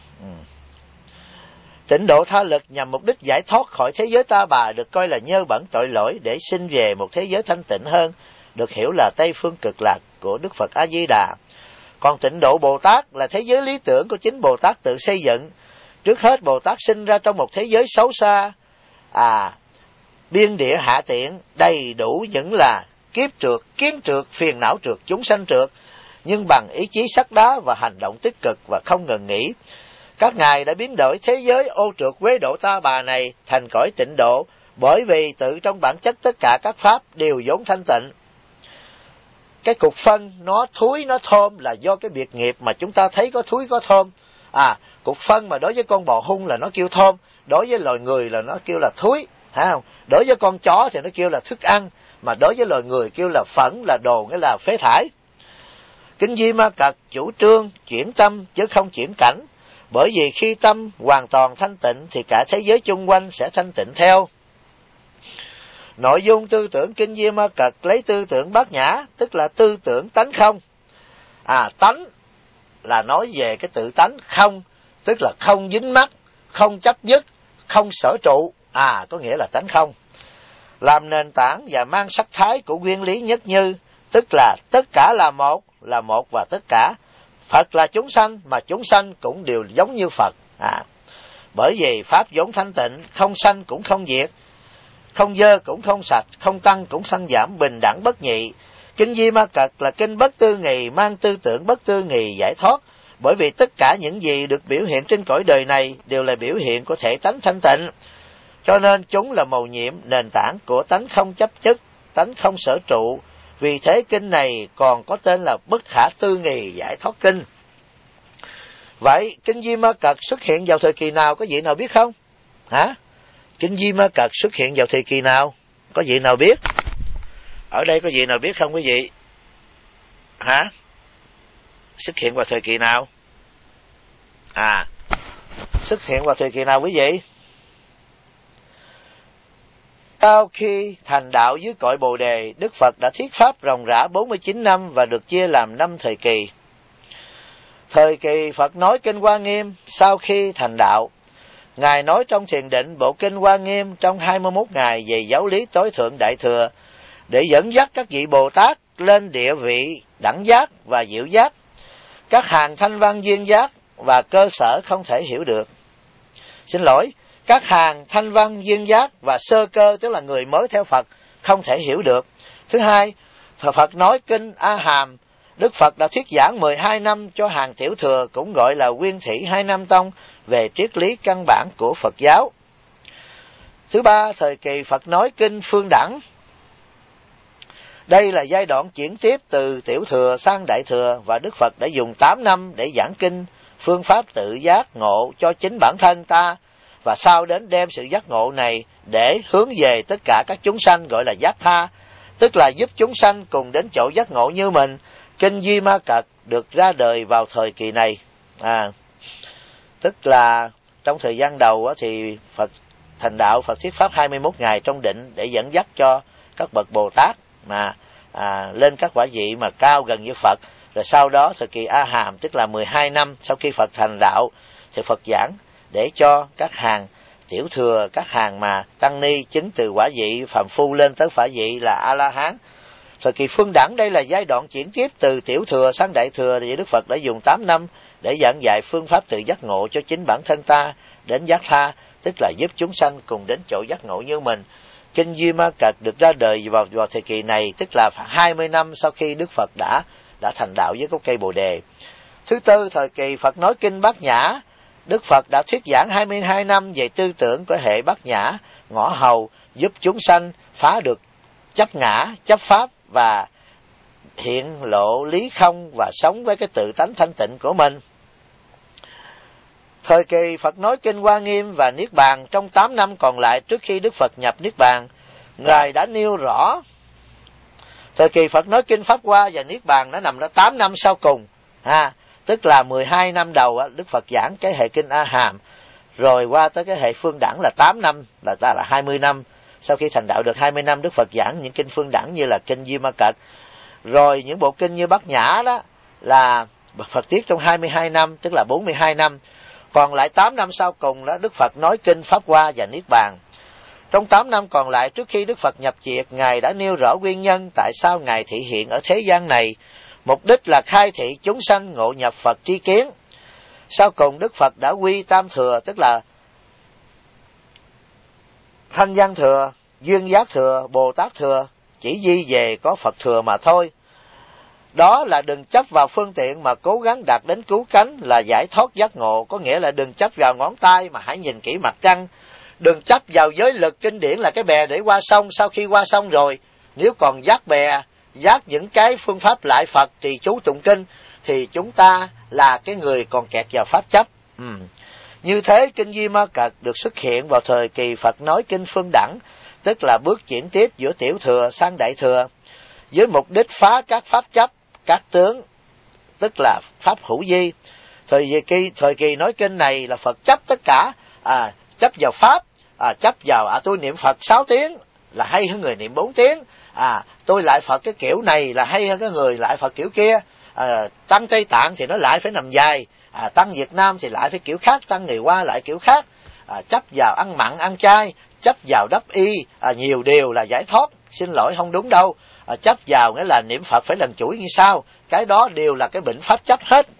[SPEAKER 1] Tịnh độ tha lực nhằm mục đích giải thoát khỏi thế giới ta bà, được coi là nhơ bẩn tội lỗi, để sinh về một thế giới thanh tịnh hơn, được hiểu là Tây phương cực lạc của Đức Phật A Di Đà. Còn tịnh độ Bồ Tát là thế giới lý tưởng của chính Bồ Tát tự xây dựng. Trước hết Bồ Tát sinh ra trong một thế giới xấu xa, biên địa hạ tiện, đầy đủ những là kiếp trượt, kiến trượt, phiền não trượt, chúng sanh trượt, nhưng bằng ý chí sắt đá và hành động tích cực và không ngừng nghỉ, các ngài đã biến đổi thế giới ô trượt quế độ ta bà này thành cõi tịnh độ, bởi vì tự trong bản chất tất cả các pháp đều vốn thanh tịnh. Cái cục phân nó thúi nó thơm là do cái biệt nghiệp mà chúng ta thấy có thúi có thơm. Cục phân mà đối với con bò hung là nó kêu thơm, đối với loài người là nó kêu là thúi, không? Đối với con chó thì nó kêu là thức ăn, mà đối với loài người kêu là phẫn, là đồ, nghĩa là phế thải. Kinh Di Ma Cật chủ trương chuyển tâm chứ không chuyển cảnh, bởi vì khi tâm hoàn toàn thanh tịnh thì cả thế giới chung quanh sẽ thanh tịnh theo. Nội dung tư tưởng Kinh Di Ma Cật lấy tư tưởng Bát Nhã, tức là tư tưởng tánh không. Tánh là nói về cái tự tánh, không tức là không dính mắc, không chấp nhất, không sở trụ, có nghĩa là tánh không, làm nền tảng và mang sắc thái của nguyên lý nhất như, tức là tất cả là một và tất cả. Phật là chúng sanh, mà chúng sanh cũng đều giống như Phật. Bởi vì pháp vốn thanh tịnh, không sanh cũng không diệt, không dơ cũng không sạch, không tăng cũng sanh giảm, bình đẳng bất nhị. Kinh Di Ma Cật là kinh bất tư nghì, mang tư tưởng bất tư nghì giải thoát, bởi vì tất cả những gì được biểu hiện trên cõi đời này đều là biểu hiện của thể tánh thanh tịnh, cho nên chúng là mầu nhiệm, nền tảng của tánh không chấp nhất, tánh không sở trụ. Vì thế kinh này còn có tên là bất khả tư nghì giải thoát kinh. Vậy kinh Di Ma Cật xuất hiện vào thời kỳ nào, có vị nào biết không? Hả? Kinh Di Ma Cật xuất hiện vào thời kỳ nào? Có vị nào biết? Ở đây có vị nào biết không quý vị? Hả? Xuất hiện vào thời kỳ nào? Xuất hiện vào thời kỳ nào quý vị? Sau khi thành đạo dưới cội Bồ Đề, Đức Phật đã thuyết pháp ròng rã 49 năm và được chia làm 5 thời kỳ. Thời kỳ Phật nói Kinh Hoa Nghiêm sau khi thành đạo, Ngài nói trong thiền định bộ Kinh Hoa Nghiêm trong 21 ngày về giáo lý tối thượng đại thừa, để dẫn dắt các vị Bồ Tát lên địa vị đẳng giác và diệu giác, các hàng thanh văn duyên giác và cơ sở không thể hiểu được. Các hàng thanh văn duyên giác và sơ cơ, tức là người mới theo Phật, không thể hiểu được. Thứ hai, Phật nói Kinh A Hàm, Đức Phật đã thuyết giảng 12 năm cho hàng tiểu thừa, cũng gọi là Nguyên Thủy 2 Nam Tông, về triết lý căn bản của Phật giáo. Thứ ba, thời kỳ Phật nói Kinh Phương Đẳng. Đây là giai đoạn chuyển tiếp từ tiểu thừa sang đại thừa, và Đức Phật đã dùng 8 năm để giảng kinh, phương pháp tự giác ngộ cho chính bản thân ta, và sau đến đem sự giác ngộ này để hướng về tất cả các chúng sanh, gọi là giác tha, tức là giúp chúng sanh cùng đến chỗ giác ngộ như mình. Kinh Di Ma Cật được ra đời vào thời kỳ này. Tức là trong thời gian đầu thì Phật thành đạo, Phật thuyết pháp 21 ngày trong định để dẫn dắt cho các bậc Bồ Tát mà lên các quả vị mà cao gần như Phật. Rồi sau đó thời kỳ A Hàm, tức là 12 năm sau khi Phật thành đạo, thì Phật giảng để cho các hàng tiểu thừa, các hàng mà tăng ni chứng từ quả vị phàm phu lên tới quả vị là A La Hán. Thời kỳ Phương Đẳng, đây là giai đoạn chuyển tiếp từ tiểu thừa sang đại thừa, thì Đức Phật đã dùng 8 năm để giảng dạy phương pháp tự giác ngộ cho chính bản thân ta đến giác tha, tức là giúp chúng sanh cùng đến chỗ giác ngộ như mình. Kinh Di Ma Cật được ra đời vào thời kỳ này, tức là 20 năm sau khi Đức Phật đã thành đạo với gốc cây Bồ Đề. Thứ tư, thời kỳ Phật nói Kinh Bát Nhã. Đức Phật đã thuyết giảng 22 năm về tư tưởng của hệ Bát Nhã, ngõ hầu, giúp chúng sanh phá được chấp ngã, chấp pháp và hiện lộ lý không và sống với cái tự tánh thanh tịnh của mình. Thời kỳ Phật nói Kinh Hoa Nghiêm và Niết Bàn, trong 8 năm còn lại trước khi Đức Phật nhập Niết Bàn, Ngài đã nêu rõ. Thời kỳ Phật nói Kinh Pháp Hoa và Niết Bàn nó nằm ở 8 năm sau cùng, tức là 12 năm đầu Đức Phật giảng cái hệ Kinh A Hàm, rồi qua tới cái hệ Phương Đẳng là 8 năm, là 20 năm. Sau khi thành đạo được 20 năm, Đức Phật giảng những kinh Phương Đẳng như là Kinh Di Ma Cật. Rồi những bộ kinh như Bát Nhã đó là Phật thuyết trong 22 năm, tức là 42 năm. Còn lại 8 năm sau cùng đó, Đức Phật nói Kinh Pháp Hoa và Niết Bàn. Trong 8 năm còn lại trước khi Đức Phật nhập diệt, Ngài đã nêu rõ nguyên nhân tại sao Ngài thị hiện ở thế gian này. Mục đích là khai thị chúng sanh ngộ nhập Phật tri kiến. Sau cùng Đức Phật đã quy tam thừa, tức là Thanh Văn thừa, Duyên Giác thừa, Bồ Tát thừa, chỉ di về có Phật thừa mà thôi. Đó là đừng chấp vào phương tiện mà cố gắng đạt đến cứu cánh là giải thoát giác ngộ, có nghĩa là đừng chấp vào ngón tay mà hãy nhìn kỹ mặt trăng. Đừng chấp vào giới lực kinh điển là cái bè để qua sông, sau khi qua sông rồi, nếu còn giác bè, giác những cái phương pháp lại Phật trì chú tụng kinh, thì chúng ta là cái người còn kẹt vào pháp chấp. Như thế Kinh Di Ma Cật được xuất hiện vào thời kỳ Phật nói Kinh Phương Đẳng, tức là bước chuyển tiếp giữa tiểu thừa sang đại thừa, với mục đích phá các pháp chấp, các tướng, tức là pháp hữu vi. Thời kỳ nói kinh này là Phật chấp tất cả, chấp vào pháp, chấp vào tôi niệm Phật 6 tiếng là hay hơn người niệm 4 tiếng, tôi lại Phật cái kiểu này là hay hơn cái người lại Phật kiểu kia, tăng Tây Tạng thì nó lại phải nằm dài, tăng Việt Nam thì lại phải kiểu khác, tăng người Hoa lại kiểu khác, chấp vào ăn mặn ăn chay, chấp vào đắp y, nhiều điều là giải thoát. Xin lỗi, không đúng đâu. Chấp vào nghĩa là niệm Phật phải lần chuỗi như sao, cái đó đều là cái bệnh pháp chấp hết.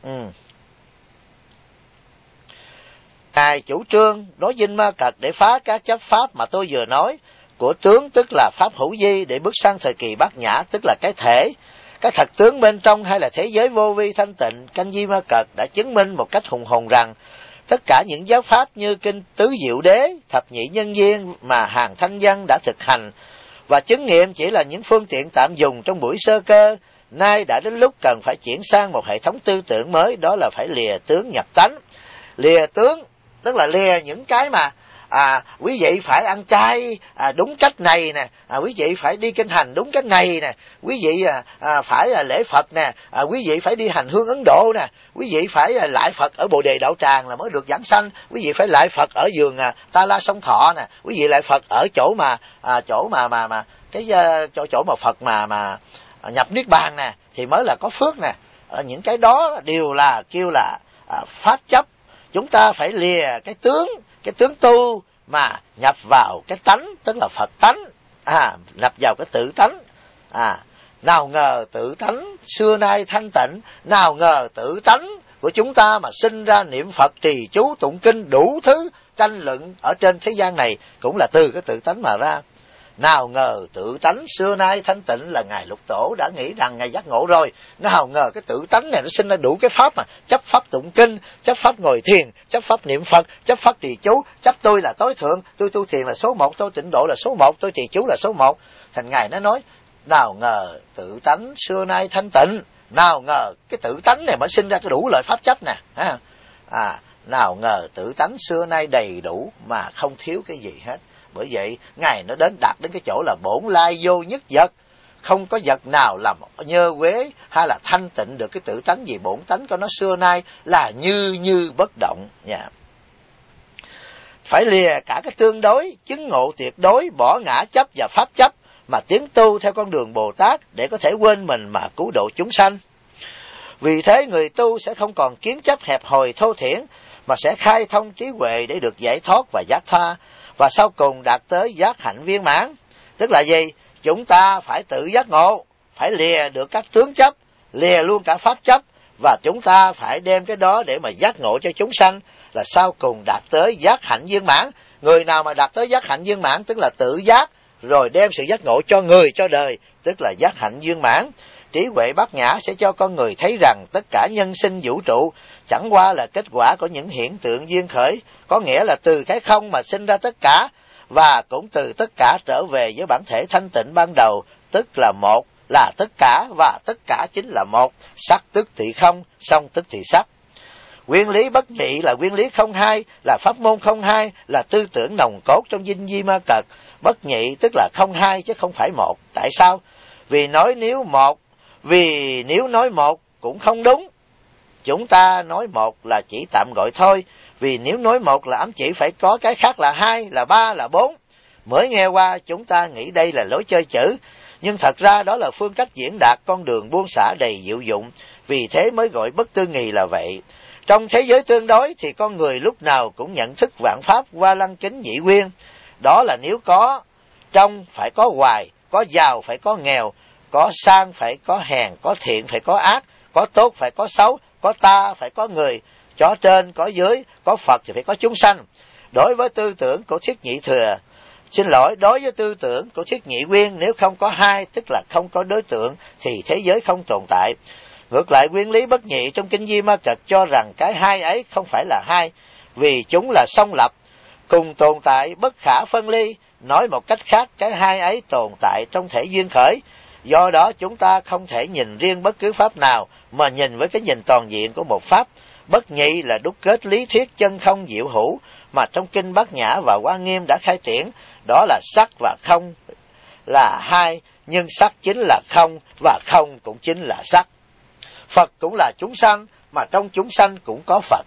[SPEAKER 1] Ngài chủ trương đối Di Ma Cật để phá các chấp pháp mà tôi vừa nói, của tướng tức là pháp hữu vi, để bước sang thời kỳ Bát Nhã, tức là cái thể, cái thật tướng bên trong hay là thế giới vô vi thanh tịnh. Kinh Di Ma Cật đã chứng minh một cách hùng hồn rằng tất cả những giáo pháp như Kinh Tứ Diệu Đế, Thập Nhị Nhân Duyên mà hàng thanh văn đã thực hành và chứng nghiệm chỉ là những phương tiện tạm dùng trong buổi sơ cơ, Nay đã đến lúc cần phải chuyển sang một hệ thống tư tưởng mới, đó là phải lìa tướng nhập tánh. Lìa tướng tức là lìa những cái mà quý vị phải ăn chay đúng cách này nè, quý vị phải đi kinh hành đúng cách này nè, quý vị phải lễ Phật nè, quý vị phải đi hành hương Ấn Độ nè, quý vị phải lại Phật ở Bồ Đề Đạo Tràng là mới được giảng sanh, quý vị phải lại Phật ở vườn Ta La Sông Thọ nè, quý vị lại Phật ở chỗ mà Phật mà nhập niết bàn nè thì mới là có phước nè. Những cái đó đều là kêu là pháp chấp. Chúng ta phải lìa cái tướng tu mà nhập vào cái tánh, tức là Phật tánh, nhập vào cái tự tánh. Nào ngờ tự tánh xưa nay thanh tịnh, nào ngờ tự tánh của chúng ta mà sinh ra niệm Phật, trì chú, tụng kinh, đủ thứ tranh luận ở trên thế gian này cũng là từ cái tự tánh mà ra. Nào ngờ tự tánh xưa nay thanh tịnh là Ngài Lục Tổ đã nghĩ rằng Ngài giác ngộ rồi. Nào ngờ cái tự tánh này nó sinh ra đủ cái pháp mà chấp pháp tụng kinh, chấp pháp ngồi thiền, chấp pháp niệm Phật, chấp pháp trì chú, chấp tôi là tối thượng, tôi tu thiền là số 1, tôi tịnh độ là số 1, tôi trì chú là số 1. Thành Ngài nó nói nào ngờ tự tánh xưa nay thanh tịnh, nào ngờ cái tự tánh này mới sinh ra cái đủ loại pháp chấp nè. Nào ngờ tự tánh xưa nay đầy đủ mà không thiếu cái gì hết. Bởi vậy Ngài nó đạt đến cái chỗ là bổn lai vô nhất vật, không có vật nào làm nhơ quế hay là thanh tịnh được cái tự tánh gì. Bổn tánh của nó xưa nay là như bất động nha. Phải lìa cả cái tương đối, chứng ngộ tuyệt đối, bỏ ngã chấp và pháp chấp mà tiến tu theo con đường Bồ Tát để có thể quên mình mà cứu độ chúng sanh. Vì thế người tu sẽ không còn kiến chấp hẹp hòi thô thiển, mà sẽ khai thông trí huệ để được giải thoát và giác tha, và sau cùng đạt tới giác hạnh viên mãn. Tức là gì? Chúng ta phải tự giác ngộ, phải lìa được các tướng chấp, lìa luôn cả pháp chấp, và chúng ta phải đem cái đó để mà giác ngộ cho chúng sanh, là sau cùng đạt tới giác hạnh viên mãn. Người nào mà đạt tới giác hạnh viên mãn tức là tự giác, rồi đem sự giác ngộ cho người cho đời, tức là giác hạnh viên mãn. Trí huệ bát nhã sẽ cho con người thấy rằng tất cả nhân sinh vũ trụ chẳng qua là kết quả của những hiện tượng duyên khởi, có nghĩa là từ cái không mà sinh ra tất cả, và cũng từ tất cả trở về với bản thể thanh tịnh ban đầu, tức là một, là tất cả, và tất cả chính là một. Sắc tức thì không, song tức thì sắc. Nguyên lý bất nhị là nguyên lý không hai, là pháp môn không hai, là tư tưởng nòng cốt trong Dinh Di Ma Cật. Bất nhị tức là không hai chứ không phải một. Tại sao? Vì nếu nói một cũng không đúng. Chúng ta nói một là chỉ tạm gọi thôi, vì nếu nói một là ám chỉ phải có cái khác là hai, là ba, là bốn. Mới nghe qua chúng ta nghĩ đây là lối chơi chữ, nhưng thật ra đó là phương cách diễn đạt con đường buông xả đầy diệu dụng, vì thế mới gọi bất tư nghì là vậy. Trong thế giới tương đối thì con người lúc nào cũng nhận thức vạn pháp qua lăng kính nhị nguyên. Đó là nếu có trong phải có ngoài, có giàu phải có nghèo, có sang phải có hèn, có thiện phải có ác, có tốt phải có xấu, có ta phải có người, có trên có dưới, có Phật thì phải có chúng sanh. Đối với tư tưởng của Thiết Nhị Thừa, đối với tư tưởng của Thiết Nhị Nguyên, nếu không có hai tức là không có đối tượng thì thế giới không tồn tại. Ngược lại, nguyên lý bất nhị trong Kinh Di Ma Cật cho rằng cái hai ấy không phải là hai, vì chúng là song lập, cùng tồn tại bất khả phân ly. Nói một cách khác, cái hai ấy tồn tại trong thể duyên khởi. Do đó chúng ta không thể nhìn riêng bất cứ pháp nào, mà nhìn với cái nhìn toàn diện của một pháp. Bất nhị là đúc kết lý thuyết chân không diệu hữu mà trong Kinh Bát Nhã và Hoa Nghiêm đã khai triển. Đó là sắc và không là hai, nhưng sắc chính là không, và không cũng chính là sắc. Phật cũng là chúng sanh, mà trong chúng sanh cũng có Phật.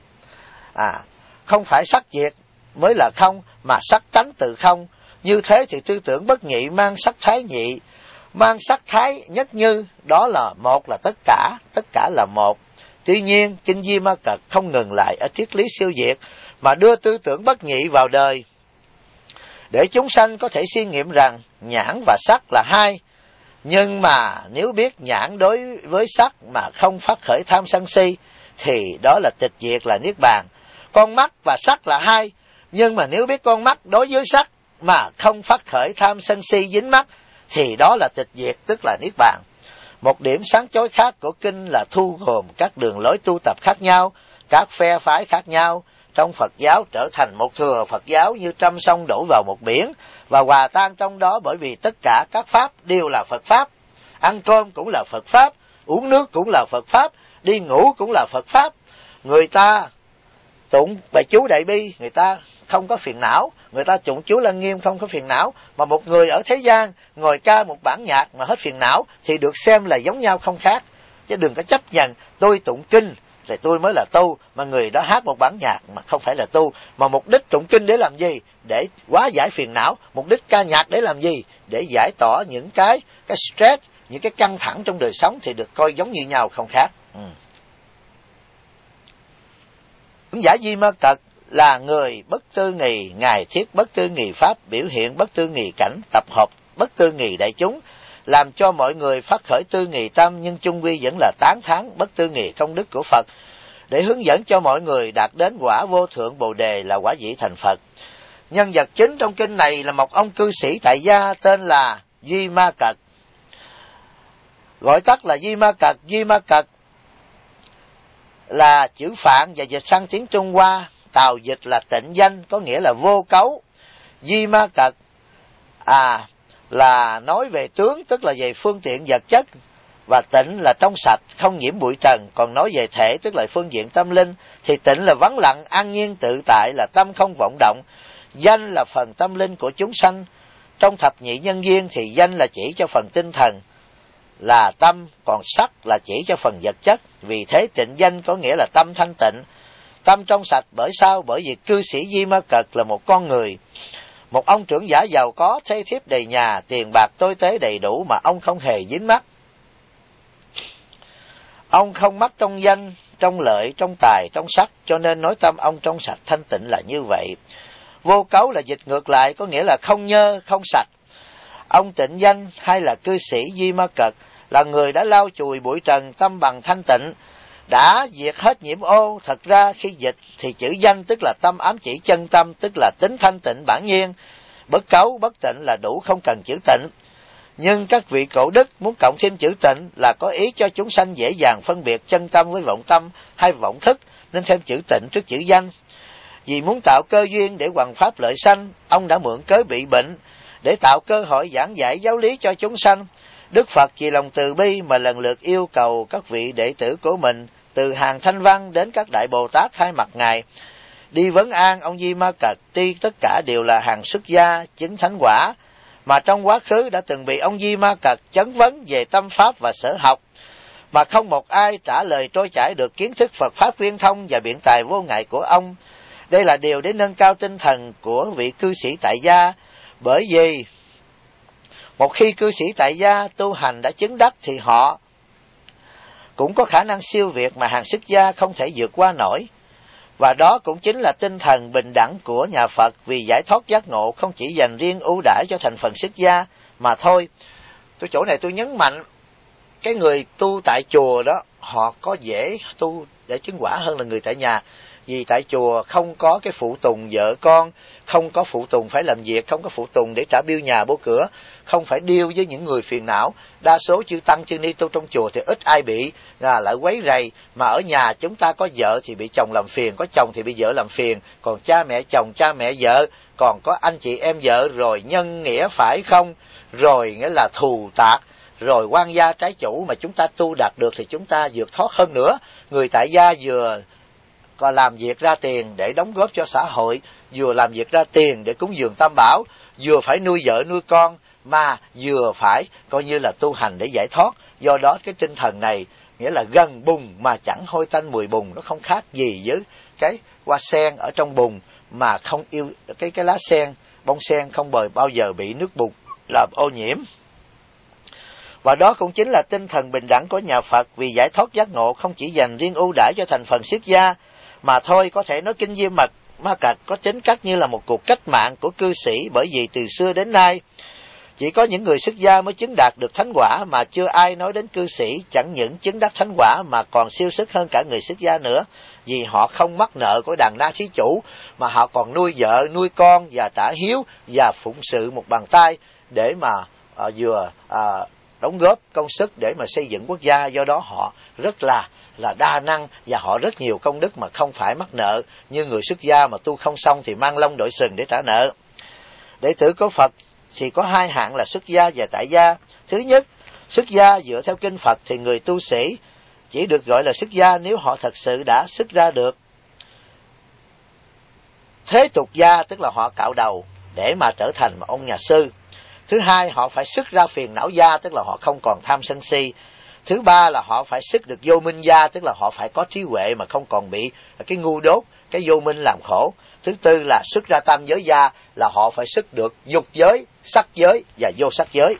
[SPEAKER 1] Không phải sắc diệt mới là không, mà sắc tánh tự không. Như thế thì tư tưởng bất nhị mang sắc thái nhị, mang sắc thái nhất như, đó là một là tất cả là một. Tuy nhiên, Kinh Di Ma Cật không ngừng lại ở triết lý siêu việt, mà đưa tư tưởng bất nhị vào đời, để chúng sanh có thể suy nghiệm rằng nhãn và sắc là hai. Nhưng mà nếu biết nhãn đối với sắc mà không phát khởi tham sân si, thì đó là tịch diệt, là niết bàn. Con mắt và sắc là hai, nhưng mà nếu biết con mắt đối với sắc mà không phát khởi tham sân si dính mắt, thì đó là tịch diệt, tức là niết bàn. Một điểm sáng chói khác của Kinh là thu gồm các đường lối tu tập khác nhau, các phe phái khác nhau trong Phật giáo trở thành một thừa Phật giáo như trăm sông đổ vào một biển, và hòa tan trong đó, bởi vì tất cả các pháp đều là Phật pháp. Ăn cơm cũng là Phật pháp, uống nước cũng là Phật Pháp, đi ngủ cũng là Phật Pháp. Người ta tụng bài chú Đại Bi, người ta không có phiền não, người ta tụng chú Lăng Nghiêm không có phiền não, mà một người ở thế gian ngồi ca một bản nhạc mà hết phiền não thì được xem là giống nhau không khác. Chứ đừng có chấp nhận tôi tụng kinh thì tôi mới là tu, mà người đó hát một bản nhạc mà không phải là tu. Mà mục đích tụng kinh để làm gì? Để hóa giải phiền não. Mục đích ca nhạc để làm gì? Để giải tỏa những cái stress, những cái căng thẳng trong đời sống, thì được coi giống như nhau không khác. Hướng giả Di Ma Cật là người bất tư nghì, ngài thiết bất tư nghì pháp, biểu hiện bất tư nghì cảnh, tập hợp bất tư nghì đại chúng, làm cho mọi người phát khởi tư nghì tâm, nhưng chung quy vẫn là tán thán bất tư nghì công đức của Phật, để hướng dẫn cho mọi người đạt đến quả vô thượng Bồ Đề, là quả vị thành Phật. Nhân vật chính trong kinh này là một ông cư sĩ tại gia tên là Di Ma Cật, gọi tắt là Di Ma Cật. Di Ma Cật là chữ Phạn và dịch sang tiếng Trung Hoa, tào dịch là tịnh danh, có nghĩa là vô cấu. Di Ma Cật là nói về tướng, tức là về phương tiện vật chất, và tịnh là trong sạch, không nhiễm bụi trần. Còn nói về thể, tức là phương diện tâm linh, thì tịnh là vắng lặng, an nhiên tự tại, là tâm không vọng động. Danh là phần tâm linh của chúng sanh. Trong thập nhị nhân duyên thì danh là chỉ cho phần tinh thần là tâm, còn sắc là chỉ cho phần vật chất. Vì thế tịnh danh có nghĩa là tâm thanh tịnh, tâm trong sạch. Bởi sao? Bởi vì cư sĩ Di Ma Cật là một con người, một ông trưởng giả giàu có, thê thiếp đầy nhà, tiền bạc tôi tế đầy đủ, mà ông không hề dính mắc. Ông không mắc trong danh, trong lợi, trong tài, trong sắc, cho nên nói tâm ông trong sạch thanh tịnh là như vậy. Vô cấu là dịch ngược lại, có nghĩa là không nhơ, không sạch. Ông tịnh danh hay là cư sĩ Di Ma Cật là người đã lau chùi bụi trần, tâm bằng thanh tịnh, đã diệt hết nhiễm ô. Thật ra khi dịch thì chữ danh tức là tâm ám chỉ chân tâm, tức là tính thanh tịnh bản nhiên. Bất cấu, bất tịnh là đủ, không cần chữ tịnh. Nhưng các vị cổ đức muốn cộng thêm chữ tịnh là có ý cho chúng sanh dễ dàng phân biệt chân tâm với vọng tâm hay vọng thức, nên thêm chữ tịnh trước chữ danh. Vì muốn tạo cơ duyên để hoằng pháp lợi sanh, ông đã mượn cớ bị bệnh để tạo cơ hội giảng giải giáo lý cho chúng sanh. Đức Phật vì lòng từ bi mà lần lượt yêu cầu các vị đệ tử của mình, từ hàng Thanh Văn đến các đại Bồ Tát thay mặt Ngài, đi vấn an ông Di Ma Cật. Tuy tất cả đều là hàng xuất gia chứng thánh quả, mà trong quá khứ đã từng bị ông Di Ma Cật chấn vấn về tâm pháp và sở học, mà không một ai trả lời trôi chảy được kiến thức Phật pháp viên thông và biện tài vô ngại của ông. Đây là điều để nâng cao tinh thần của vị cư sĩ tại gia, bởi vì một khi cư sĩ tại gia tu hành đã chứng đắc thì họ cũng có khả năng siêu việt mà hàng xuất gia không thể vượt qua nổi. Và đó cũng chính là tinh thần bình đẳng của nhà Phật, vì giải thoát giác ngộ không chỉ dành riêng ưu đãi cho thành phần xuất gia mà thôi. Chỗ này tôi nhấn mạnh, cái người tu tại chùa đó họ có dễ tu để chứng quả hơn là người tại nhà. Vì tại chùa không có cái phụ tùng vợ con, không có phụ tùng phải làm việc, không có phụ tùng để trả bill nhà bố cửa, không phải deal với những người phiền não. Đa số chư tăng chư ni tu trong chùa thì ít ai bị lại quấy rầy, mà ở nhà chúng ta có vợ thì bị chồng làm phiền, có chồng thì bị vợ làm phiền, còn cha mẹ chồng, cha mẹ vợ, còn có anh chị em vợ, rồi nhân nghĩa phải không, rồi nghĩa là thù tạc, rồi quan gia trái chủ, mà chúng ta tu đạt được thì chúng ta vượt thoát hơn nữa. Người tại gia vừa còn làm việc ra tiền để đóng góp cho xã hội, vừa làm việc ra tiền để cúng dường tam bảo, vừa phải nuôi vợ nuôi con, mà vừa phải coi như là tu hành để giải thoát. Do đó cái tinh thần này nghĩa là gần bùn mà chẳng hôi tanh mùi bùn, nó không khác gì với cái hoa sen ở trong bùn mà không yêu cái lá sen, bông sen không bao giờ bị nước bùn làm ô nhiễm. Và đó cũng chính là tinh thần bình đẳng của nhà Phật, vì giải thoát giác ngộ không chỉ dành riêng ưu đãi cho thành phần xuất gia mà thôi. Có thể nói kinh Di Ma Cật có tính cách như là một cuộc cách mạng của cư sĩ, bởi vì từ xưa đến nay chỉ có những người xuất gia mới chứng đạt được thánh quả, mà chưa ai nói đến cư sĩ chẳng những chứng đắc thánh quả mà còn siêu sức hơn cả người xuất gia nữa. Vì họ không mắc nợ của đàn na thí chủ, mà họ còn nuôi vợ, nuôi con và trả hiếu và phụng sự một bàn tay để mà vừa đóng góp công sức để mà xây dựng quốc gia. Do đó họ rất là đa năng và họ rất nhiều công đức mà không phải mắc nợ như người xuất gia mà tu không xong thì mang lông đội sừng để trả nợ. Đệ tử của Phật thì có hai hạng là xuất gia và tại gia. Thứ nhất, Xuất gia dựa theo kinh Phật thì người tu sĩ chỉ được gọi là xuất gia nếu họ thật sự đã xuất ra được. Thế tục gia tức là họ cạo đầu để mà trở thành một ông nhà sư. Thứ hai, họ phải xuất ra phiền não gia, tức là họ không còn tham sân si. Thứ ba là họ phải xuất được vô minh gia, tức là họ phải có trí huệ mà không còn bị cái ngu dốt, cái vô minh làm khổ. Thứ tư là xuất ra tam giới gia, là họ phải xuất được dục giới, sắc giới và vô sắc giới.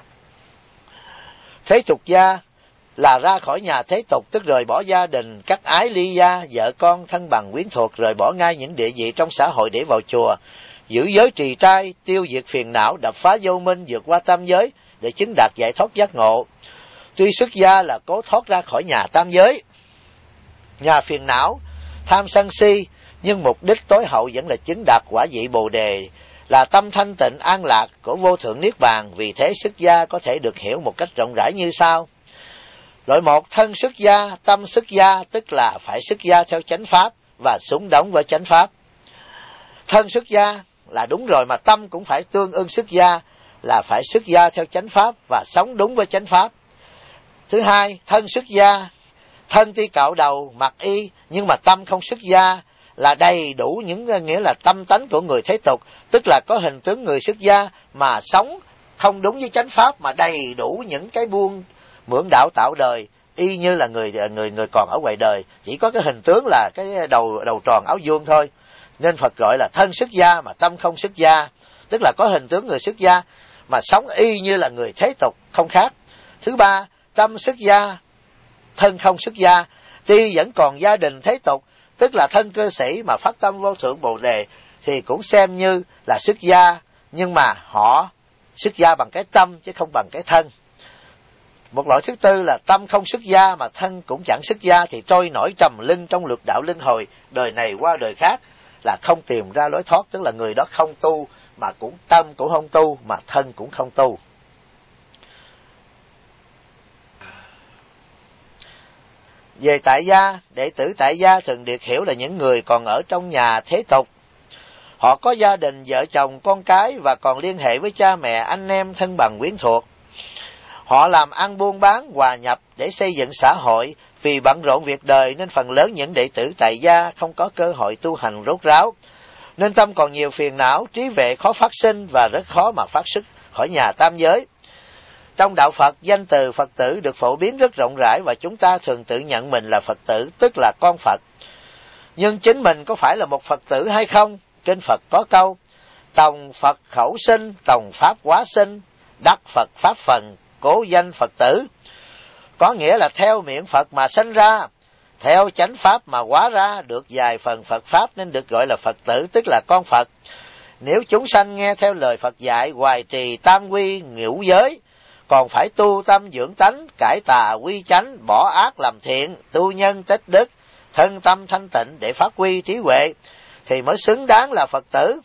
[SPEAKER 1] Thế tục gia là ra khỏi nhà thế tục, tức rời bỏ gia đình, cắt ái ly gia, vợ con, thân bằng quyến thuộc, rời bỏ ngay những địa vị trong xã hội để vào chùa, giữ giới trì trai, tiêu diệt phiền não, đập phá vô minh, vượt qua tam giới để chứng đạt giải thoát giác ngộ. Tuy xuất gia là cố thoát ra khỏi nhà tam giới, nhà phiền não, tham sân si, nhưng mục đích tối hậu vẫn là chứng đạt quả vị Bồ đề, là tâm thanh tịnh an lạc của vô thượng niết bàn. Vì thế xuất gia có thể được hiểu một cách rộng rãi như sau. Loại một, thân xuất gia, tâm xuất gia, tức là phải xuất gia theo chánh pháp và xứng đóng với chánh pháp. Thân xuất gia là đúng rồi, mà tâm cũng phải tương ưng xuất gia, là phải xuất gia theo chánh pháp và sống đúng với chánh pháp. Thứ hai, thân xuất gia, thân tuy cạo đầu, mặc y, nhưng mà tâm không xuất gia, là đầy đủ những nghĩa là tâm tánh của người thế tục, tức là có hình tướng người xuất gia mà sống không đúng với chánh pháp, mà đầy đủ những cái buông mượn đạo tạo đời, y như là người còn ở ngoài đời, chỉ có cái hình tướng là cái đầu tròn áo vuông thôi. Nên Phật gọi là thân xuất gia mà tâm không xuất gia, tức là có hình tướng người xuất gia mà sống y như là người thế tục, không khác. Thứ ba, tâm xuất gia, thân không xuất gia, tuy vẫn còn gia đình thế tục, tức là thân cư sĩ mà phát tâm vô thượng Bồ đề, thì cũng xem như là xuất gia, nhưng mà họ xuất gia bằng cái tâm chứ không bằng cái thân. Một loại thứ tư là tâm không xuất gia mà thân cũng chẳng xuất gia, thì trôi nổi trầm lưng trong lục đạo luân hồi, đời này qua đời khác, là không tìm ra lối thoát, tức là người đó không tu, mà cũng tâm cũng không tu, mà thân cũng không tu. Về tại gia, đệ tử tại gia thường được hiểu là những người còn ở trong nhà thế tục. Họ có gia đình, vợ chồng, con cái và còn liên hệ với cha mẹ, anh em, thân bằng quyến thuộc. Họ làm ăn buôn bán, hòa nhập để xây dựng xã hội. Vì bận rộn việc đời nên phần lớn những đệ tử tại gia không có cơ hội tu hành rốt ráo, nên tâm còn nhiều phiền não, trí huệ khó phát sinh và rất khó mà phát xuất khỏi nhà tam giới. Trong đạo Phật, danh từ Phật tử được phổ biến rất rộng rãi và chúng ta thường tự nhận mình là Phật tử, tức là con Phật. Nhưng chính mình có phải là một Phật tử hay không? Kinh Phật có câu: tòng Phật khẩu sinh, tòng Pháp hóa sinh, đắc Phật Pháp phần, cố danh Phật tử. Có nghĩa là theo miệng Phật mà sinh ra, theo chánh Pháp mà hóa ra, được vài phần Phật Pháp nên được gọi là Phật tử, tức là con Phật. Nếu chúng sanh nghe theo lời Phật dạy, hoài trì tam quy ngũ giới, còn phải tu tâm dưỡng tánh, cải tà quy chánh, bỏ ác làm thiện, tu nhân tích đức, thân tâm thanh tịnh để phát huy trí huệ, thì mới xứng đáng là Phật tử.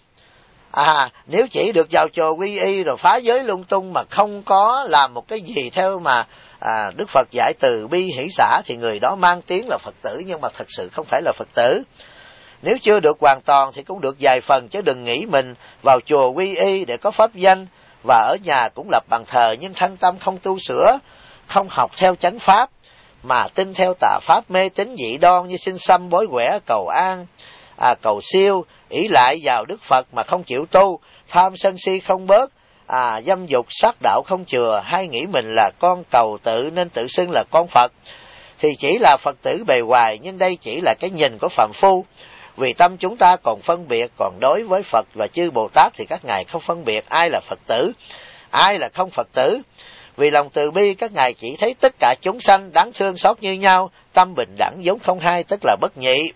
[SPEAKER 1] Nếu chỉ được vào chùa quy y rồi phá giới lung tung mà không có làm một cái gì theo mà Đức Phật dạy từ bi hỷ xả, thì người đó mang tiếng là Phật tử nhưng mà thật sự không phải là Phật tử. Nếu chưa được hoàn toàn thì cũng được vài phần, chứ đừng nghĩ mình vào chùa quy y để có pháp danh và ở nhà cũng lập bàn thờ, nhưng thân tâm không tu sửa, không học theo chánh pháp mà tin theo tà pháp, mê tín dị đoan như xin xăm bói quẻ, cầu an, cầu siêu, ỷ lại vào Đức Phật mà không chịu tu, tham sân si không bớt, dâm dục sát đạo không chừa, hay nghĩ mình là con cầu tự nên tự xưng là con Phật, thì chỉ là Phật tử bề ngoài, nhưng đây chỉ là cái nhìn của phàm phu. Vì tâm chúng ta còn phân biệt, còn đối với Phật và chư Bồ Tát thì các ngài không phân biệt ai là Phật tử, ai là không Phật tử. Vì lòng từ bi các ngài chỉ thấy tất cả chúng sanh đáng thương xót như nhau, tâm bình đẳng vốn không hai, tức là bất nhị.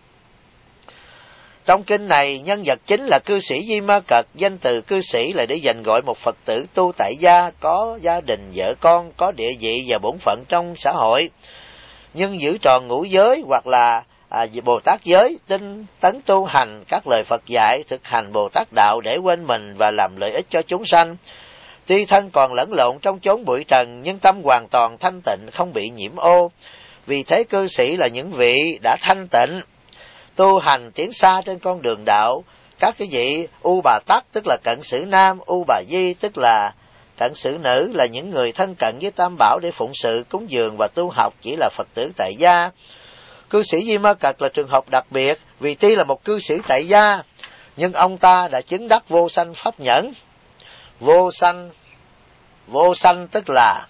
[SPEAKER 1] Trong kinh này, nhân vật chính là cư sĩ Di Ma Cật. Danh từ cư sĩ là để dành gọi một Phật tử tu tại gia, có gia đình, vợ con, có địa vị và bổn phận trong xã hội, nhưng giữ tròn ngũ giới hoặc là Bồ Tát giới, tinh tấn tu hành các lời Phật dạy, thực hành Bồ Tát đạo để quên mình và làm lợi ích cho chúng sanh. Tuy thân còn lẫn lộn trong chốn bụi trần, nhưng tâm hoàn toàn thanh tịnh, không bị nhiễm ô. Vì thế cư sĩ là những vị đã thanh tịnh, tu hành tiến xa trên con đường đạo. Các cái vị U Bà Tát tức là cận sử nam, U Bà Di tức là cận sự nữ là những người thân cận với Tam Bảo để phụng sự, cúng dường và tu học, chỉ là Phật tử tại gia. Cư sĩ Di Ma Cật là trường hợp đặc biệt, vì tuy là một cư sĩ tại gia, nhưng ông ta đã chứng đắc vô sanh pháp nhẫn. Vô sanh tức là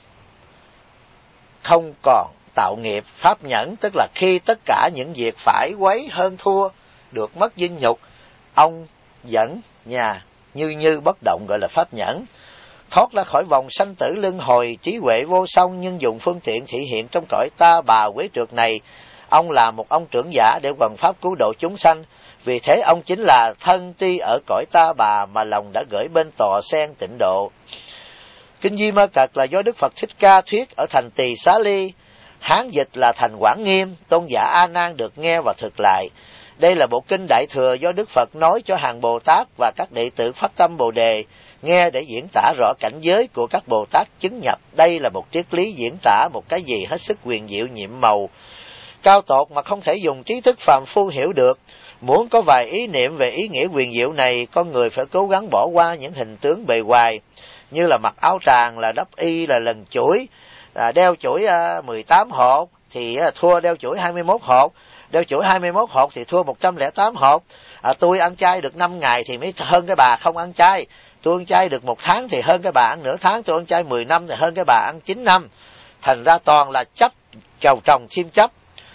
[SPEAKER 1] không còn tạo nghiệp. Pháp nhẫn tức là khi tất cả những việc phải quấy hơn thua, được mất dinh nhục, ông dẫn nhà như bất động, gọi là pháp nhẫn. Thoát ra khỏi vòng sanh tử luân hồi, trí huệ vô song nhưng dùng phương tiện thị hiện trong cõi ta bà quế trượt này. Ông là một ông trưởng giả để hoằng pháp cứu độ chúng sanh. Vì thế ông chính là thân tuy ở cõi ta bà mà lòng đã gửi bên tòa sen tịnh độ. Kinh Di Ma Cật là do Đức Phật Thích Ca thuyết ở thành Tỳ Xá Ly, Hán dịch là thành Quảng Nghiêm, tôn giả A Nan được nghe và thực lại. Đây là bộ kinh đại thừa do Đức Phật nói cho hàng Bồ Tát và các đệ tử phát tâm Bồ đề nghe để diễn tả rõ cảnh giới của các Bồ Tát chứng nhập. Đây là một triết lý diễn tả một cái gì hết sức huyền diệu nhiệm màu, cao tột mà không thể dùng trí thức phàm phu hiểu được. Muốn có vài ý niệm về ý nghĩa huyền diệu này, con người phải cố gắng bỏ qua những hình tướng bề ngoài, như là mặc áo tràng, là đắp y, là lần chuỗi, là đeo chuỗi 18 hột thì thua đeo chuỗi 21 hột, đeo chuỗi 21 hột thì thua 108 hột. Tôi ăn chay được 5 ngày thì mới hơn cái bà không ăn chay. Tôi ăn chay được 1 tháng thì hơn cái bà ăn nửa tháng. Tôi ăn chay 10 năm thì hơn cái bà ăn 9 năm. Thành ra toàn là chấp, chầu trồng thêm chấp.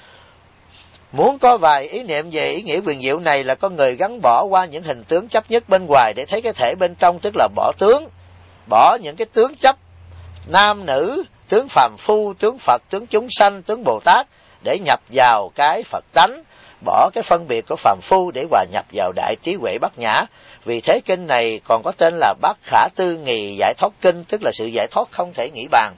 [SPEAKER 1] Muốn có vài ý niệm về ý nghĩa huyền diệu này là con người gắn bỏ qua những hình tướng chấp nhất bên ngoài để thấy cái thể bên trong, tức là bỏ tướng, bỏ những cái tướng chấp nam nữ, tướng phàm phu, tướng Phật, tướng chúng sanh, tướng Bồ Tát, để nhập vào cái Phật tánh, bỏ cái phân biệt của phàm phu để hòa nhập vào đại trí huệ bát nhã. Vì thế kinh này còn có tên là Bát Khả Tư Nghì Giải Thoát Kinh, tức là sự giải thoát không thể nghĩ bàn.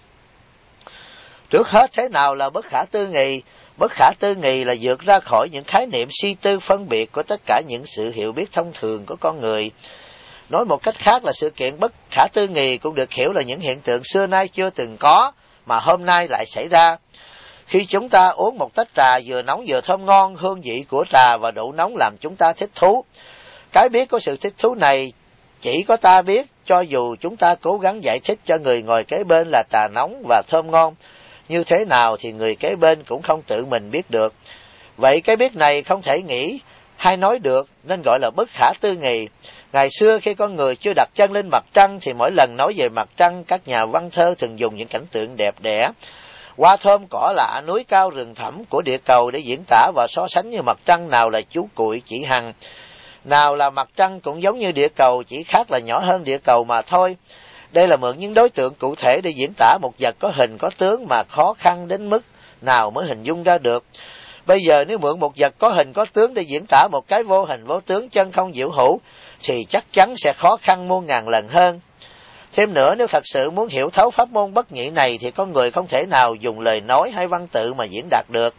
[SPEAKER 1] Trước hết, thế nào là bất khả tư nghì? Bất khả tư nghì là vượt ra khỏi những khái niệm suy tư phân biệt của tất cả những sự hiểu biết thông thường của con người. Nói một cách khác là sự kiện bất khả tư nghì cũng được hiểu là những hiện tượng xưa nay chưa từng có mà hôm nay lại xảy ra. Khi chúng ta uống một tách trà vừa nóng vừa thơm ngon, hương vị của trà và độ nóng làm chúng ta thích thú. Cái biết của sự thích thú này chỉ có ta biết, cho dù chúng ta cố gắng giải thích cho người ngồi kế bên là trà nóng và thơm ngon như thế nào thì người kế bên cũng không tự mình biết được. Vậy cái biết này không thể nghĩ hay nói được nên gọi là bất khả tư nghì. Ngày xưa khi con người chưa đặt chân lên mặt trăng thì mỗi lần nói về mặt trăng, các nhà văn thơ thường dùng những cảnh tượng đẹp đẽ, hoa thơm cỏ lạ, núi cao rừng thẳm của địa cầu để diễn tả và so sánh như mặt trăng nào là chú cuội chỉ hằng, nào là mặt trăng cũng giống như địa cầu, chỉ khác là nhỏ hơn địa cầu mà thôi. Đây là mượn những đối tượng cụ thể để diễn tả một vật có hình có tướng mà khó khăn đến mức nào mới hình dung ra được. Bây giờ nếu mượn một vật có hình có tướng để diễn tả một cái vô hình vô tướng chân không diệu hữu thì chắc chắn sẽ khó khăn muôn ngàn lần hơn. Thêm nữa, nếu thật sự muốn hiểu thấu pháp môn bất nhị này thì con người không thể nào dùng lời nói hay văn tự mà diễn đạt được.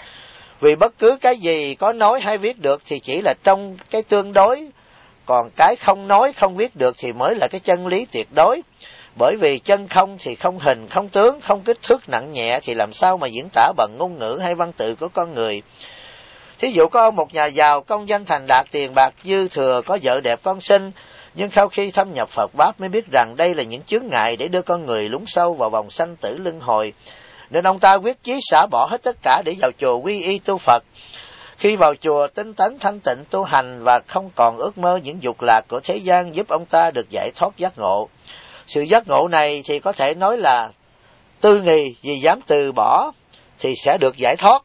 [SPEAKER 1] Vì bất cứ cái gì có nói hay viết được thì chỉ là trong cái tương đối, còn cái không nói không viết được thì mới là cái chân lý tuyệt đối. Bởi vì chân không thì không hình, không tướng, không kích thước nặng nhẹ thì làm sao mà diễn tả bằng ngôn ngữ hay văn tự của con người. Thí dụ có ông một nhà giàu công danh thành đạt, tiền bạc dư thừa, có vợ đẹp con xinh, nhưng sau khi thâm nhập Phật Pháp mới biết rằng đây là những chướng ngại để đưa con người lún sâu vào vòng sanh tử luân hồi. Nên ông ta quyết chí xả bỏ hết tất cả để vào chùa quy y tu Phật. Khi vào chùa tinh tấn thanh tịnh tu hành và không còn ước mơ những dục lạc của thế gian, giúp ông ta được giải thoát giác ngộ. Sự giác ngộ này thì có thể nói là tư nghì, vì dám từ bỏ thì sẽ được giải thoát.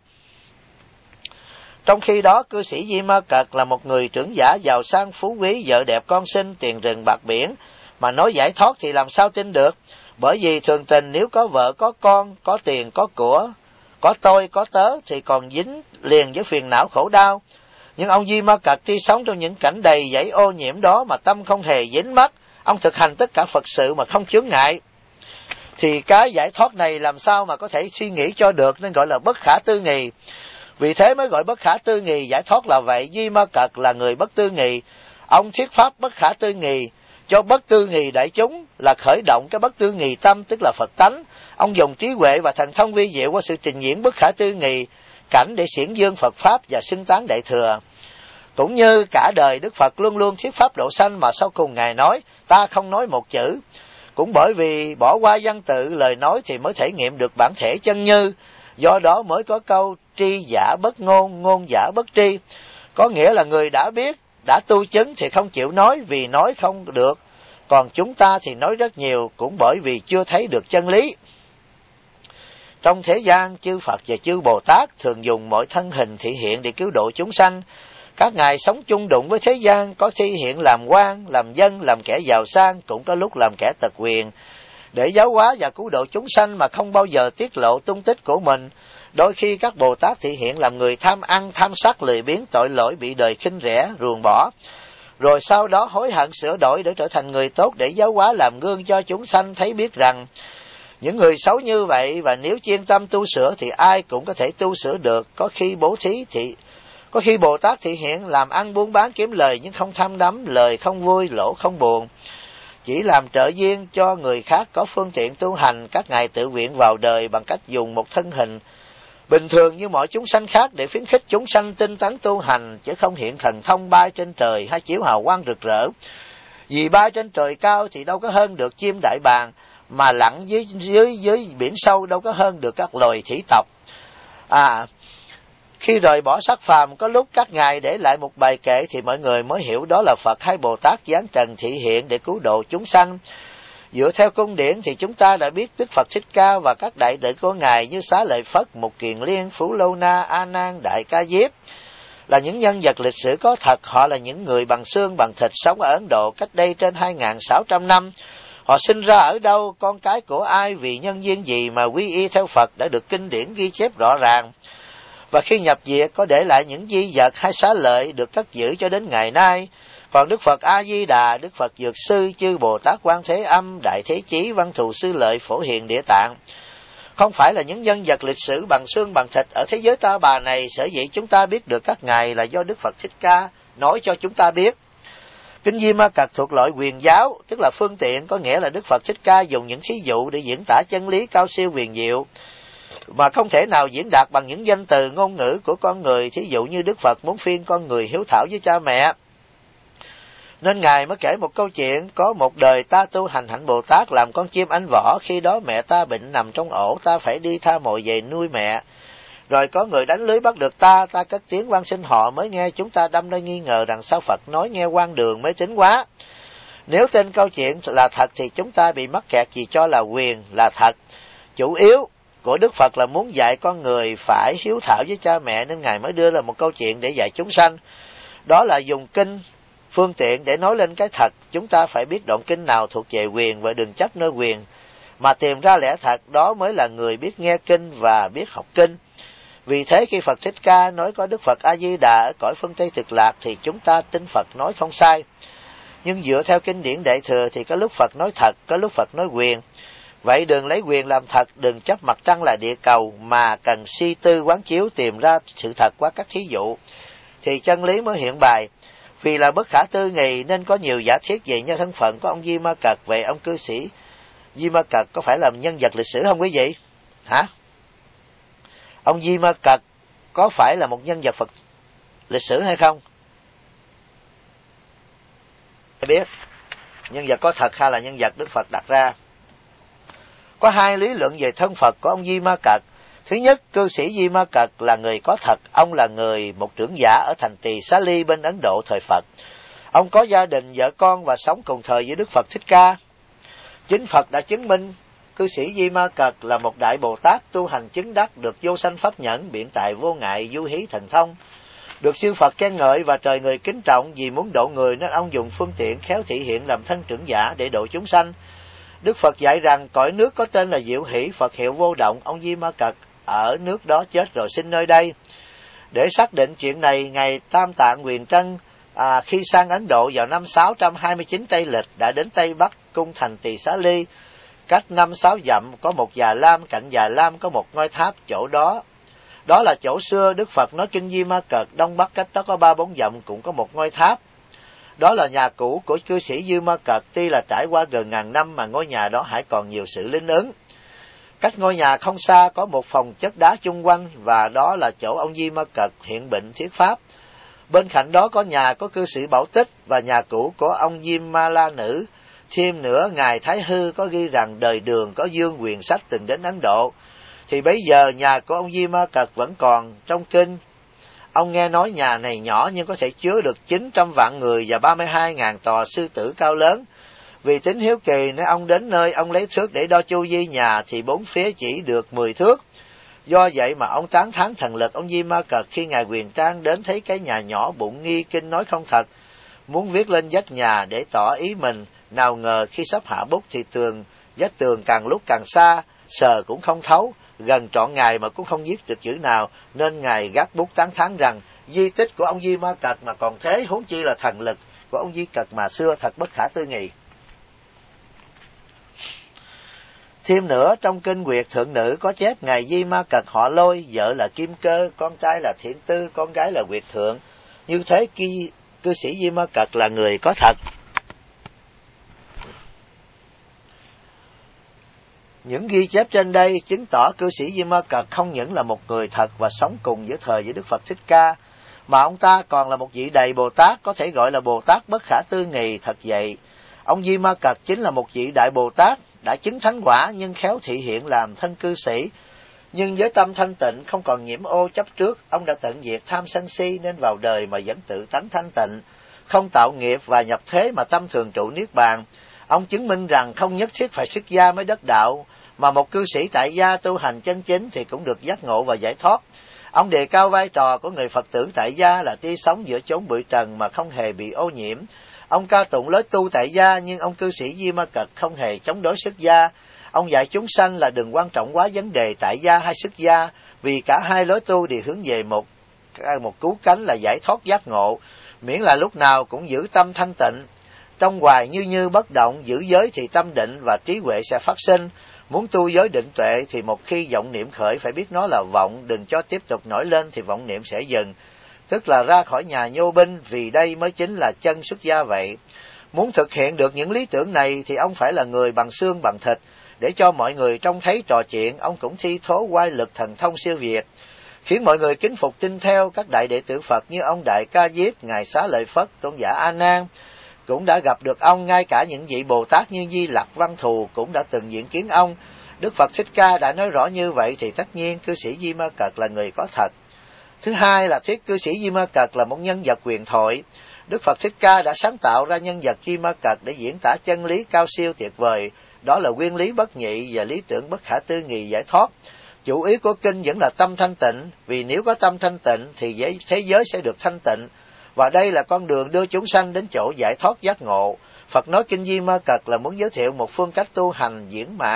[SPEAKER 1] Trong khi đó, cư sĩ Di Ma Cật là một người trưởng giả giàu sang phú quý, vợ đẹp con xinh, tiền rừng bạc biển, mà nói giải thoát thì làm sao tin được? Bởi vì thường tình nếu có vợ, có con, có tiền, có của, có tôi, có tớ thì còn dính liền với phiền não khổ đau. Nhưng ông Di Ma Cật tuy sống trong những cảnh đầy dẫy ô nhiễm đó mà tâm không hề dính mắc, ông thực hành tất cả Phật sự mà không chướng ngại. Thì cái giải thoát này làm sao mà có thể suy nghĩ cho được, nên gọi là bất khả tư nghì. Vì thế mới gọi bất khả tư nghì, giải thoát là vậy. Di Ma Cật là người bất tư nghì. Ông thuyết pháp bất khả tư nghì cho bất tư nghì đại chúng, là khởi động cái bất tư nghì tâm, tức là Phật tánh. Ông dùng trí huệ và thần thông vi diệu qua sự trình diễn bất khả tư nghì cảnh để xiển dương Phật Pháp và xưng tán Đại Thừa. Cũng như cả đời Đức Phật luôn luôn thuyết pháp độ sanh mà sau cùng Ngài nói, ta không nói một chữ. Cũng bởi vì bỏ qua văn tự lời nói thì mới thể nghiệm được bản thể chân như, do đó mới có câu tri giả bất ngôn, ngôn giả bất tri. Có nghĩa là người đã biết, đã tu chứng thì không chịu nói vì nói không được, còn chúng ta thì nói rất nhiều cũng bởi vì chưa thấy được chân lý. Trong thế gian, chư Phật và chư Bồ Tát thường dùng mọi thân hình thị hiện để cứu độ chúng sanh. Các ngài sống chung đụng với thế gian, có thi hiện làm quan, làm dân, làm kẻ giàu sang, cũng có lúc làm kẻ tật quyền, để giáo hóa và cứu độ chúng sanh mà không bao giờ tiết lộ tung tích của mình. Đôi khi các Bồ Tát thị hiện làm người tham ăn, tham sắc, lười biếng, tội lỗi, bị đời khinh rẻ, ruồng bỏ, rồi sau đó hối hận sửa đổi để trở thành người tốt, để giáo hóa làm gương cho chúng sanh thấy biết rằng những người xấu như vậy, và nếu chuyên tâm tu sửa thì ai cũng có thể tu sửa được. Có khi bố thí thì có khi Bồ Tát thị hiện làm ăn buôn bán kiếm lời, nhưng không tham đắm, lời không vui, lỗ không buồn, chỉ làm trợ duyên cho người khác có phương tiện tu hành. Các ngài tự nguyện vào đời bằng cách dùng một thân hình bình thường như mọi chúng sanh khác để khuyến khích chúng sanh tinh tấn tu hành, chứ không hiện thần thông bay trên trời hay chiếu hào quang rực rỡ. Vì bay trên trời cao thì đâu có hơn được chim đại bàng, mà lặn dưới biển sâu đâu có hơn được các loài thủy tộc. Khi rời bỏ sắc phàm, có lúc các ngài để lại một bài kệ thì mọi người mới hiểu đó là Phật hay Bồ Tát giáng trần thị hiện để cứu độ chúng sanh. Dựa theo cung điển thì chúng ta đã biết Đức Phật Thích Ca và các đại đệ của ngài như Xá Lợi Phất, Mục Kiền Liên, Phú Lâu Na, A Nan, Đại Ca Diếp là những nhân vật lịch sử có thật. Họ là những người bằng xương bằng thịt sống ở Ấn Độ cách đây trên 2.600 năm. Họ sinh ra ở đâu, con cái của ai, vì nhân duyên gì mà quy y theo Phật đã được kinh điển ghi chép rõ ràng. Và khi nhập diệt có để lại những di vật hay xá lợi được cất giữ cho đến ngày nay. Còn Đức Phật A Di Đà, Đức Phật Dược Sư, chư Bồ Tát Quan Thế Âm, Đại Thế Chí, Văn Thù Sư Lợi, Phổ Hiền Địa Tạng không phải là những nhân vật lịch sử bằng xương bằng thịt ở thế giới ta bà này. Sở dĩ chúng ta biết được các ngài là do Đức Phật Thích Ca nói cho chúng ta biết. Kinh Di Ma Cật thuộc loại quyền giáo, tức là phương tiện, có nghĩa là Đức Phật Thích Ca dùng những thí dụ để diễn tả chân lý cao siêu huyền diệu mà không thể nào diễn đạt bằng những danh từ ngôn ngữ của con người. Thí dụ như Đức Phật muốn phiên con người hiếu thảo với cha mẹ, nên ngài mới kể một câu chuyện: có một đời ta tu hành hạnh Bồ Tát làm con chim anh võ, khi đó mẹ ta bệnh nằm trong ổ, ta phải đi tha mồi về nuôi mẹ. Rồi có người đánh lưới bắt được ta cất tiếng van xin họ, mới nghe chúng ta đâm ra nghi ngờ rằng sao Phật nói nghe quan đường mới tính quá. Nếu tin câu chuyện là thật thì chúng ta bị mắc kẹt vì cho là quyền là thật. Chủ yếu của Đức Phật là muốn dạy con người phải hiếu thảo với cha mẹ, nên ngài mới đưa ra một câu chuyện để dạy chúng sanh. Đó là dùng kinh phương tiện để nói lên cái thật. Chúng ta phải biết đoạn kinh nào thuộc về quyền và đừng chấp nơi quyền, mà tìm ra lẽ thật, đó mới là người biết nghe kinh và biết học kinh. Vì thế khi Phật Thích Ca nói có Đức Phật A Di Đà ở cõi phương Tây Cực Lạc thì chúng ta tin Phật nói không sai. Nhưng dựa theo kinh điển Đại Thừa thì có lúc Phật nói thật, có lúc Phật nói quyền. Vậy đừng lấy quyền làm thật, đừng chấp mặt trăng là địa cầu, mà cần suy tư quán chiếu tìm ra sự thật qua các thí dụ, thì chân lý mới hiện bày. Vì là bất khả tư nghị nên có nhiều giả thiết về nhân thân phận của ông Di Ma Cật. Vậy ông cư sĩ Di Ma Cật có phải là nhân vật lịch sử không quý vị? Hả? Ông Di Ma Cật có phải là một nhân vật Phật lịch sử hay không? Biết nhân vật có thật hay là nhân vật Đức Phật đặt ra. Có hai lý luận về thân Phật của ông Di Ma Cật. Thứ nhất, cư sĩ Di Ma Cật là người có thật. Ông là một trưởng giả ở thành Tỳ Xá Ly bên Ấn Độ thời Phật. Ông có gia đình, vợ con và sống cùng thời với Đức Phật Thích Ca. Chính Phật đã chứng minh cư sĩ Di Ma Cật là một đại Bồ Tát tu hành chứng đắc, được vô sanh pháp nhẫn, biện tài vô ngại, du hí thần thông, được chư Phật khen ngợi và trời người kính trọng. Vì muốn độ người nên ông dùng phương tiện khéo thị hiện làm thân trưởng giả để độ chúng sanh. Đức Phật dạy rằng cõi nước có tên là Diệu Hỷ, Phật hiệu Vô Động. Ông Di Ma Cật ở nước đó chết rồi sinh nơi đây. Để xác định chuyện này, ngài Tam Tạng Huyền Trân khi sang Ấn Độ vào năm 629 Tây Lịch đã đến Tây Bắc cung thành Tỳ Xá Ly. Cách 5-6 dặm có một Già Lam, cạnh Già Lam có một ngôi tháp. Chỗ đó là chỗ xưa Đức Phật nói kinh Di Ma Cật. Đông Bắc cách đó có 3-4 dặm cũng có một ngôi tháp. Đó là nhà cũ của cư sĩ Di Ma Cật. Tuy là trải qua gần 1000 năm mà ngôi nhà đó hãy còn nhiều sự linh ứng. Cách ngôi nhà không xa có một phòng chất đá chung quanh, và đó là chỗ ông Di Ma Cật hiện bệnh thuyết pháp. Bên cạnh đó có nhà có cư sĩ Bảo Tích và nhà cũ của ông Diêm Ma La Nữ. Thêm nữa, Ngài Thái Hư có ghi rằng đời Đường có Dương Quyền Sách từng đến Ấn Độ, thì bây giờ nhà của ông Di Ma Cật vẫn còn trong kinh. Ông nghe nói nhà này nhỏ nhưng có thể chứa được 900 vạn người và 32.000 tòa sư tử cao lớn. Vì tính hiếu kỳ nên ông đến nơi ông lấy thước để đo chu vi nhà thì bốn phía chỉ được 10 thước. Do vậy mà ông tán thán thần lực ông Di Ma Cật khi Ngài Quyền Trang đến thấy cái nhà nhỏ bụng nghi kinh nói không thật, muốn viết lên vách nhà để tỏ ý mình. Nào ngờ khi sắp hạ bút thì vách tường càng lúc càng xa, sờ cũng không thấu, gần trọn ngày mà cũng không viết được chữ nào, nên Ngài gác bút tán thán rằng di tích của ông Di Ma Cật mà còn thế, huống chi là thần lực của ông Di Cật mà xưa thật bất khả tư nghị. Thêm nữa, trong kinh Nguyệt Thượng Nữ có chép Ngài Di Ma Cật họ Lôi, vợ là Kim Cơ, con trai là Thiện Tư, con gái là Nguyệt Thượng. Như thế cư sĩ Di Ma Cật là người có thật. Những ghi chép trên đây chứng tỏ cư sĩ Di Ma Cật không những là một người thật và sống cùng giữa thời với Đức Phật Thích Ca, mà ông ta còn là một vị đầy Bồ Tát, có thể gọi là Bồ Tát bất khả tư nghì thật vậy. Ông Di Ma Cật chính là một vị đại Bồ Tát đã chứng thánh quả nhưng khéo thị hiện làm thân cư sĩ. Nhưng với tâm thanh tịnh không còn nhiễm ô chấp trước, ông đã tận diệt tham sân si nên vào đời mà vẫn tự tánh thanh tịnh, không tạo nghiệp và nhập thế mà tâm thường trụ niết bàn. Ông chứng minh rằng không nhất thiết phải xuất gia mới đắc đạo, mà một cư sĩ tại gia tu hành chân chính thì cũng được giác ngộ và giải thoát. Ông đề cao vai trò của người Phật tử tại gia là tia sống giữa chốn bụi trần mà không hề bị ô nhiễm. Ông ca tụng lối tu tại gia, nhưng ông cư sĩ Di Ma Cật không hề chống đối xuất gia. Ông dạy chúng sanh là đừng quan trọng quá vấn đề tại gia hay xuất gia, vì cả hai lối tu đều hướng về một cứu cánh là giải thoát giác ngộ, miễn là lúc nào cũng giữ tâm thanh tịnh. Trong hoài như bất động, giữ giới thì tâm định và trí huệ sẽ phát sinh. Muốn tu giới định tuệ thì một khi vọng niệm khởi phải biết nó là vọng, đừng cho tiếp tục nổi lên thì vọng niệm sẽ dừng, tức là ra khỏi nhà nhô binh, vì đây mới chính là chân xuất gia vậy. Muốn thực hiện được những lý tưởng này thì ông phải là người bằng xương bằng thịt, để cho mọi người trông thấy trò chuyện, ông cũng thi thố oai lực thần thông siêu việt, khiến mọi người kính phục tin theo. Các đại đệ tử Phật như ông Đại Ca Diếp, Ngài Xá Lợi Phất, Tôn giả A Nan cũng đã gặp được ông, ngay cả những vị Bồ Tát như Di Lặc, Văn Thù cũng đã từng diện kiến ông. Đức Phật Thích Ca đã nói rõ như vậy thì tất nhiên cư sĩ Di Ma Cật là người có thật. Thứ hai là thuyết cư sĩ Di Ma Cật là một nhân vật huyền thoại. Đức Phật Thích Ca đã sáng tạo ra nhân vật Di Ma Cật để diễn tả chân lý cao siêu tuyệt vời, đó là nguyên lý bất nhị và lý tưởng bất khả tư nghị giải thoát. Chủ ý của kinh vẫn là tâm thanh tịnh, vì nếu có tâm thanh tịnh thì thế giới sẽ được thanh tịnh, và đây là con đường đưa chúng sanh đến chỗ giải thoát giác ngộ. Phật nói kinh Di Ma Cật là muốn giới thiệu một phương cách tu hành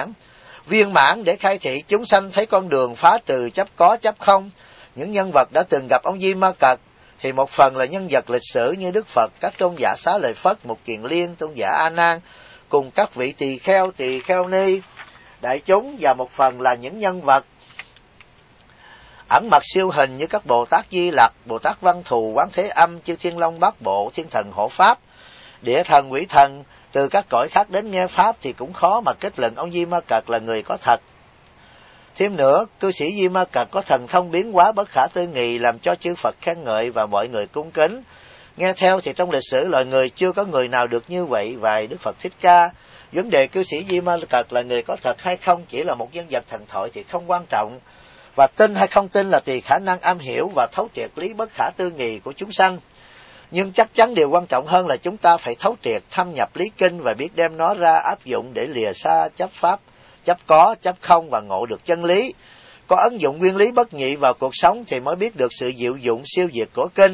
[SPEAKER 1] viên mãn để khai thị chúng sanh thấy con đường phá trừ chấp có chấp không. Những nhân vật đã từng gặp ông Di Ma Cật thì một phần là nhân vật lịch sử như Đức Phật, các tôn giả Xá Lợi Phất, Mục Kiền Liên, tôn giả A Nan cùng các vị tỳ kheo ni đại chúng, và một phần là những nhân vật ẩn mặt siêu hình như các Bồ Tát Di Lặc, Bồ Tát Văn Thù, Quán Thế Âm, chư Thiên Long Bát Bộ, Thiên Thần Hộ Pháp, Địa Thần, Quỷ Thần từ các cõi khác đến nghe pháp thì cũng khó mà kết luận ông Di Ma Cật là người có thật. Thêm nữa, cư sĩ Di Ma Cật có thần thông biến hóa bất khả tư nghị, làm cho chư Phật khen ngợi và mọi người cung kính. Nghe theo thì trong lịch sử loài người chưa có người nào được như vậy vài Đức Phật Thích Ca. Vấn đề cư sĩ Di Ma Cật là người có thật hay không chỉ là một nhân vật thần thoại thì không quan trọng, và tin hay không tin là tùy khả năng am hiểu và thấu triệt lý bất khả tư nghị của chúng sanh. Nhưng chắc chắn điều quan trọng hơn là chúng ta phải thấu triệt thâm nhập lý kinh và biết đem nó ra áp dụng để lìa xa chấp pháp, chấp có, chấp không và ngộ được chân lý. Có ứng dụng nguyên lý bất nhị vào cuộc sống thì mới biết được sự diệu dụng siêu việt của kinh.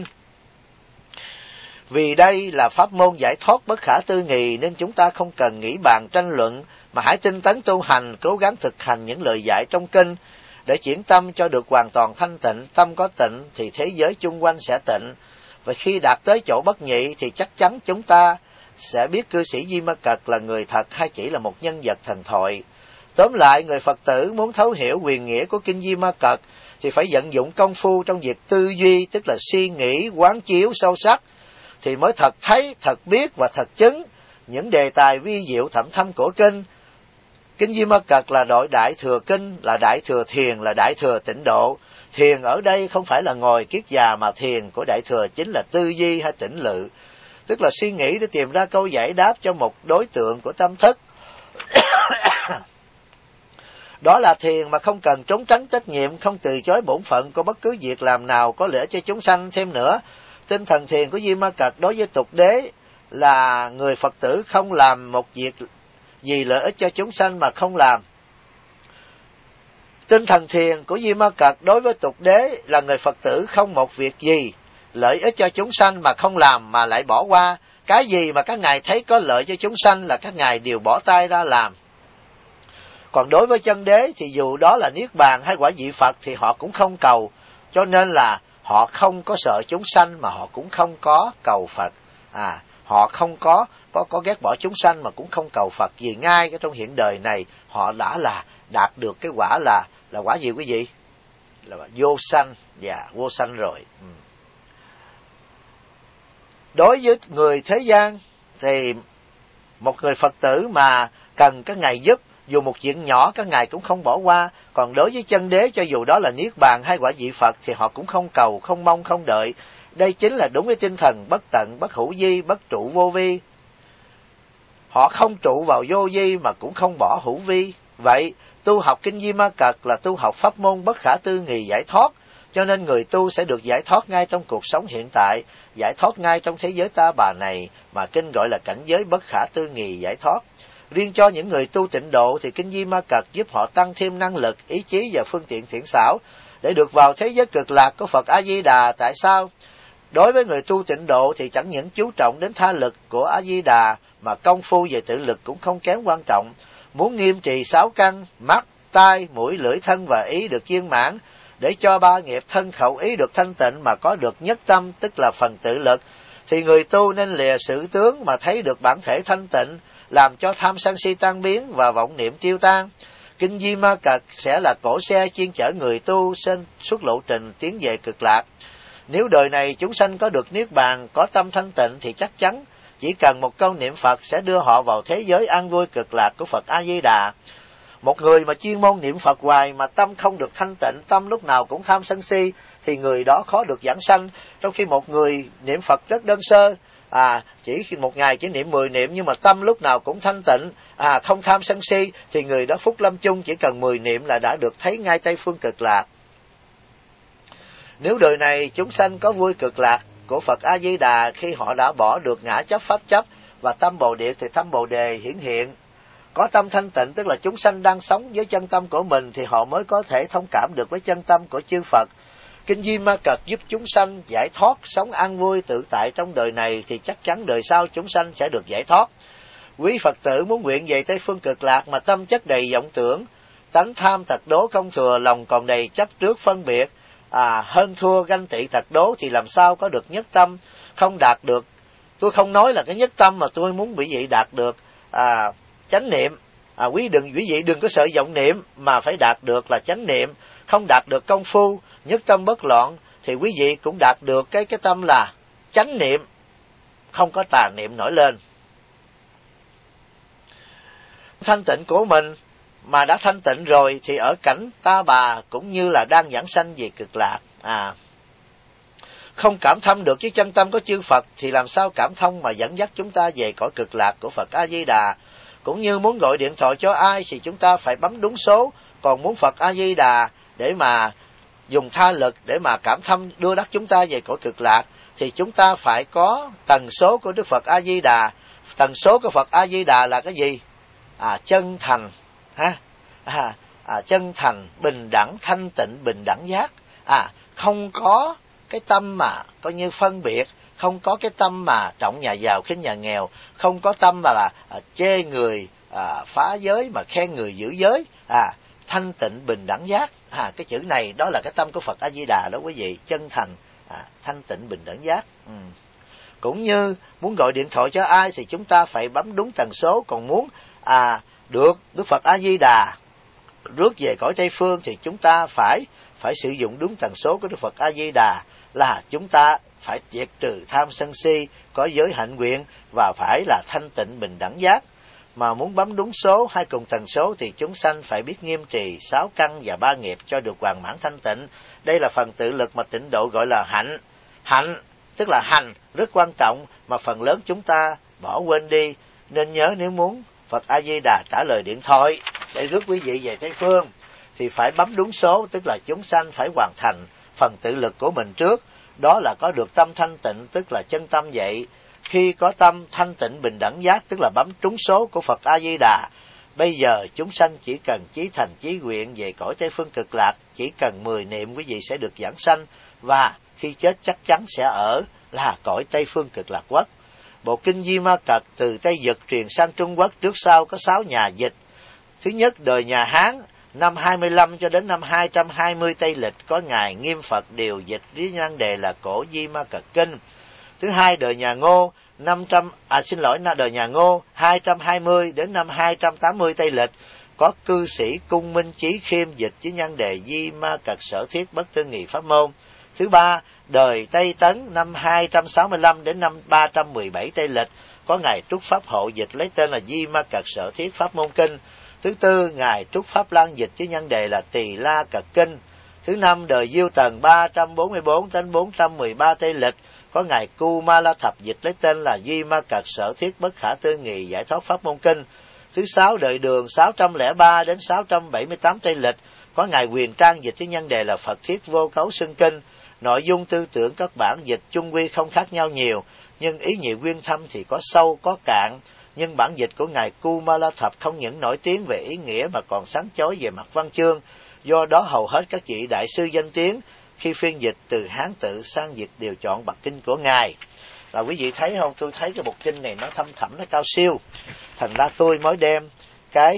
[SPEAKER 1] Vì đây là pháp môn giải thoát bất khả tư nghị nên chúng ta không cần nghĩ bàn tranh luận, mà hãy tinh tấn tu hành, cố gắng thực hành những lời dạy trong kinh để chuyển tâm cho được hoàn toàn thanh tịnh. Tâm có tịnh thì thế giới chung quanh sẽ tịnh, và khi đạt tới chỗ bất nhị thì chắc chắn chúng ta sẽ biết cư sĩ Di Ma Cật là người thật hay chỉ là một nhân vật thần thoại. Tóm lại, người Phật tử muốn thấu hiểu huyền nghĩa của kinh Di Ma Cật thì phải vận dụng công phu trong việc tư duy, tức là suy nghĩ, quán chiếu sâu sắc, thì mới thật thấy, thật biết và thật chứng những đề tài vi diệu thậm thâm của kinh. Kinh Di Ma Cật là đội đại thừa kinh, là đại thừa thiền, là đại thừa tịnh độ. Thiền ở đây không phải là ngồi kiết già, mà thiền của đại thừa chính là tư duy hay tĩnh lự. tức là suy nghĩ để tìm ra câu giải đáp cho một đối tượng của tâm thức. Đó là thiền mà không cần trốn tránh trách nhiệm, không từ chối bổn phận của bất cứ việc làm nào có lợi cho chúng sanh. Thêm nữa, tinh thần thiền của Di Ma Cật đối với tục đế là người Phật tử không làm một việc gì lợi ích cho chúng sanh mà không làm. Tinh thần thiền của Di Ma Cật đối với tục đế là người Phật tử không một việc gì lợi ích cho chúng sanh mà không làm, mà lại bỏ qua. Cái gì mà các ngài thấy có lợi cho chúng sanh là các ngài đều bỏ tay ra làm. Còn đối với chân đế thì dù đó là Niết Bàn hay quả vị Phật thì họ cũng không cầu, cho nên là họ không có sợ chúng sanh mà họ cũng không có cầu Phật. Họ không có ghét bỏ chúng sanh mà cũng không cầu Phật, vì ngay cái trong hiện đời này họ đã là đạt được cái quả là quả gì quý vị? Là vô sanh, vô sanh rồi. Đối với người thế gian thì một người Phật tử mà cần các ngài giúp, dù một chuyện nhỏ các ngài cũng không bỏ qua. Còn đối với chân đế, cho dù đó là Niết Bàn hay quả vị Phật thì họ cũng không cầu, không mong, không đợi. Đây chính là đúng với tinh thần bất tận, bất hữu vi, bất trụ vô vi. Họ không trụ vào vô vi mà cũng không bỏ hữu vi. Vậy tu học kinh Di Ma Cật là tu học pháp môn bất khả tư nghì giải thoát, cho nên người tu sẽ được giải thoát ngay trong cuộc sống hiện tại, giải thoát ngay trong thế giới ta bà này, mà kinh gọi là cảnh giới bất khả tư nghì giải thoát. Riêng cho những người tu tịnh độ thì kinh Di Ma Cật giúp họ tăng thêm năng lực, ý chí và phương tiện thiện xảo để được vào thế giới cực lạc của Phật A Di Đà. Tại sao? Đối với người tu tịnh độ thì chẳng những chú trọng đến tha lực của A Di Đà mà công phu về tự lực cũng không kém quan trọng. Muốn nghiêm trì 6 căn mắt, tai, mũi, lưỡi, thân và ý được viên mãn, để cho 3 nghiệp thân khẩu ý được thanh tịnh mà có được nhất tâm, tức là phần tự lực, thì người tu nên lìa sự tướng mà thấy được bản thể thanh tịnh, làm cho tham sân si tan biến và vọng niệm tiêu tan. Kinh Di Ma Cật sẽ là cỗ xe chuyên chở người tu trên suốt lộ trình tiến về cực lạc. Nếu đời này chúng sanh có được Niết Bàn, có tâm thanh tịnh thì chắc chắn chỉ cần một câu niệm Phật sẽ đưa họ vào thế giới an vui cực lạc của Phật A Di Đà. Một người mà chuyên môn niệm Phật hoài mà tâm không được thanh tịnh, tâm lúc nào cũng tham sân si, thì người đó khó được giảng sanh. Trong khi một người niệm Phật rất đơn sơ, chỉ một ngày chỉ niệm 10 niệm nhưng mà tâm lúc nào cũng thanh tịnh, không tham sân si, thì người đó phúc lâm chung chỉ cần 10 niệm là đã được thấy ngay Tây phương cực lạc. Nếu đời này chúng sanh có vui cực lạc của Phật A Di Đà khi họ đã bỏ được ngã chấp, pháp chấp và tâm Bồ Điệt, thì tâm Bồ Đề hiển hiện. Có tâm thanh tịnh tức là chúng sanh đang sống với chân tâm của mình thì họ mới có thể thông cảm được với chân tâm của chư Phật. Kinh Di Ma Cật giúp chúng sanh giải thoát, sống an vui tự tại trong đời này thì chắc chắn đời sau chúng sanh sẽ được giải thoát. Quý Phật tử muốn nguyện về Tây phương cực lạc mà tâm chất đầy vọng tưởng, tánh tham tật đố không thừa, lòng còn đầy chấp trước phân biệt, hơn thua ganh tị tật đố thì làm sao có được nhất tâm, không đạt được. Tôi không nói là cái nhất tâm mà tôi muốn quý vị đạt được chánh niệm. Quý vị đừng có sợ vọng niệm mà phải đạt được là chánh niệm. Không đạt được công phu nhất tâm bất loạn thì quý vị cũng đạt được cái tâm là chánh niệm, không có tà niệm nổi lên. Thanh tịnh của mình mà đã thanh tịnh rồi thì ở cảnh ta bà cũng như là đang giảng sanh về cực lạc. Không cảm thông được với chân tâm của chư Phật thì làm sao cảm thông mà dẫn dắt chúng ta về cõi cực lạc của Phật A Di Đà. Cũng như muốn gọi điện thoại cho ai thì chúng ta phải bấm đúng số, còn muốn Phật A Di Đà để mà dùng tha lực để mà cảm thông đưa đắc chúng ta về cõi cực lạc thì chúng ta phải có tần số của Đức Phật A Di Đà. Tần số của Phật A Di Đà là cái gì? Chân thành, chân thành, bình đẳng, thanh tịnh, bình đẳng giác. Không có cái tâm mà coi như phân biệt, không có cái tâm mà trọng nhà giàu khinh nhà nghèo, không có tâm mà là chê người phá giới mà khen người giữ giới. Thanh tịnh, bình đẳng giác. Cái chữ này đó là cái tâm của Phật A Di Đà đó quý vị, chân thành, thanh tịnh, bình đẳng giác. Cũng như muốn gọi điện thoại cho ai thì chúng ta phải bấm đúng tần số, còn muốn được Đức Phật A Di Đà rước về cõi Tây phương thì chúng ta phải sử dụng đúng tần số của Đức Phật A Di Đà, là chúng ta phải diệt trừ tham sân si, có giới hạnh nguyện và phải là thanh tịnh, bình đẳng giác. Mà muốn bấm đúng số hay cùng tần số thì chúng sanh phải biết nghiêm trì 6 căn và 3 nghiệp cho được hoàn mãn thanh tịnh. Đây là phần tự lực mà tịnh độ gọi là hạnh. Hạnh tức là hành rất quan trọng mà phần lớn chúng ta bỏ quên đi. Nên nhớ, nếu muốn Phật A Di Đà trả lời điện thoại để rước quý vị về Tây Phương thì phải bấm đúng số, tức là chúng sanh phải hoàn thành phần tự lực của mình trước, đó là có được tâm thanh tịnh, tức là chân tâm vậy. Khi có tâm thanh tịnh bình đẳng giác, tức là bấm trúng số của Phật A Di Đà. Bây giờ chúng sanh chỉ cần chí thành chí nguyện về cõi Tây Phương Cực Lạc, chỉ cần 10 niệm quý vị sẽ được giảng sanh, và khi chết chắc chắn sẽ ở là cõi Tây Phương Cực Lạc Quốc. Bộ kinh Di Ma Cật từ Tây Vực truyền sang Trung Quốc trước sau có 6 nhà dịch. Thứ nhất, đời nhà Hán, năm 25 cho đến năm 220 Tây Lịch, có ngài Nghiêm Phật điều dịch với nhan đề là Cổ Di Ma Cật Kinh. Thứ hai, đời nhà Ngô, đời nhà Ngô 220 đến năm 280 Tây Lịch, có cư sĩ Cung Minh Chí Khiêm dịch với nhan đề Di Ma Cật Sở Thiết Bất Tư Nghị Pháp Môn. Thứ ba, đời Tây Tấn năm 265 đến năm 317 Tây Lịch, có ngài Trúc Pháp Hộ dịch lấy tên là Di Ma Cật Sở Thiết Pháp Môn Kinh. Thứ tư, ngài Trúc Pháp Lan dịch với nhan đề là Tỳ La Cật Kinh. Thứ năm, đời Diêu Tần 344 đến 413 Tây Lịch, có ngài Cu Ma La Thập dịch lấy tên là Di Ma Cật Sở Thiết Bất Khả Tư Nghị Giải Thoát Pháp Môn Kinh. Thứ sáu, đời Đường 603 đến 678 Tây Lịch, có ngài Quyền Trang dịch với nhan đề là Phật Thiết Vô Cấu Xưng Kinh. Nội dung tư tưởng các bản dịch chung quy không khác nhau nhiều, nhưng ý nhị nguyên thâm thì có sâu có cạn. Nhưng bản dịch của ngài Cu Ma La Thập không những nổi tiếng về ý nghĩa mà còn sáng chói về mặt văn chương. Do đó hầu hết các vị đại sư danh tiếng khi phiên dịch từ Hán tự sang Việt đều chọn bản kinh của ngài. Là quý vị thấy không? Tôi thấy cái bộ kinh này nó thâm thẳm, nó cao siêu. Thành ra tôi mới đem cái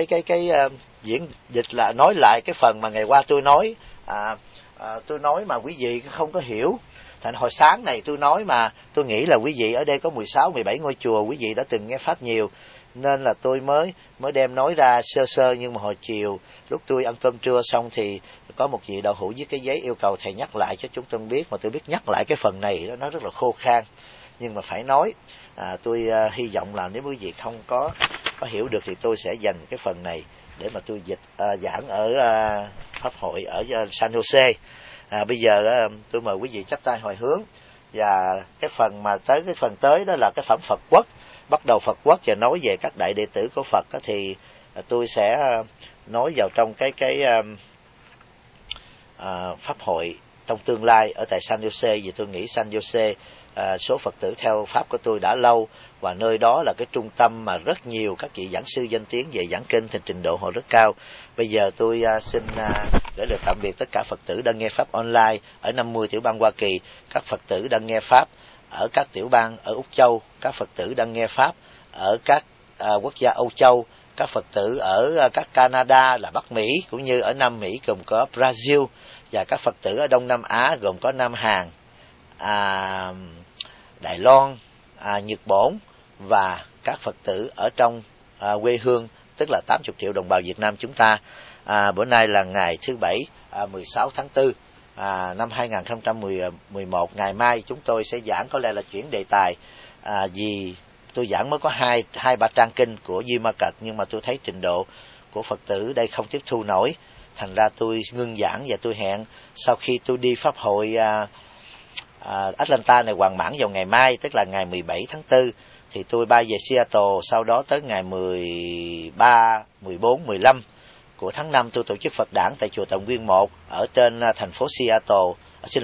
[SPEAKER 1] diễn dịch là nói lại cái phần mà ngày qua tôi nói. Tôi nói mà quý vị không có hiểu. Thành hồi sáng này tôi nói mà tôi nghĩ là quý vị ở đây có 16, 17 ngôi chùa, quý vị đã từng nghe Pháp nhiều, nên là tôi mới đem nói ra sơ sơ. Nhưng mà hồi chiều lúc tôi ăn cơm trưa xong thì có một vị đạo hữu viết cái giấy yêu cầu thầy nhắc lại cho chúng tôi biết, mà tôi biết nhắc lại cái phần này nó rất là khô khan, nhưng mà phải nói. Tôi hy vọng là nếu quý vị không có hiểu được thì tôi sẽ dành cái phần này để mà tôi dịch giảng ở Pháp hội ở San Jose. Bây giờ tôi mời quý vị chắp tay hồi hướng, và cái phần mà tới cái phần tới đó là cái phẩm Phật Quốc. Bắt đầu Phật Quốc và nói về các đại đệ tử của Phật đó, thì tôi sẽ nói vào trong cái Pháp hội trong tương lai ở tại San Jose, vì tôi nghĩ San Jose số Phật tử theo Pháp của tôi đã lâu, và nơi đó là cái trung tâm mà rất nhiều các vị giảng sư danh tiếng về giảng kinh thì trình độ họ rất cao. Bây giờ tôi xin gửi lời tạm biệt tất cả Phật tử đang nghe Pháp online ở 50 tiểu bang Hoa Kỳ, các Phật tử đang nghe Pháp ở các tiểu bang ở Úc Châu, các Phật tử đang nghe Pháp ở các quốc gia Âu Châu, các Phật tử ở các Canada là Bắc Mỹ, cũng như ở Nam Mỹ gồm có Brazil, và các Phật tử ở Đông Nam Á gồm có Nam Hàn, Đài Loan, Nhật Bản, và các Phật tử ở trong quê hương, tức là 80 triệu đồng bào Việt Nam chúng ta. Bữa nay là ngày thứ Bảy, 16 tháng 4 năm 2011. Ngày mai chúng tôi sẽ giảng, có lẽ là chuyển đề tài, vì tôi giảng mới có hai ba trang kinh của Di Ma Cật, nhưng mà tôi thấy trình độ của Phật tử đây không tiếp thu nổi, thành ra tôi ngưng giảng. Và tôi hẹn sau khi tôi đi Pháp hội Atlanta này hoàn mãn vào ngày mai, tức là ngày 17 tháng 4, thì tôi bay về Seattle. Sau đó tới ngày 13, 14, 15 của tháng 5 tôi tổ chức Phật đản tại chùa Tầm Nguyên 1 ở trên thành phố Seattle,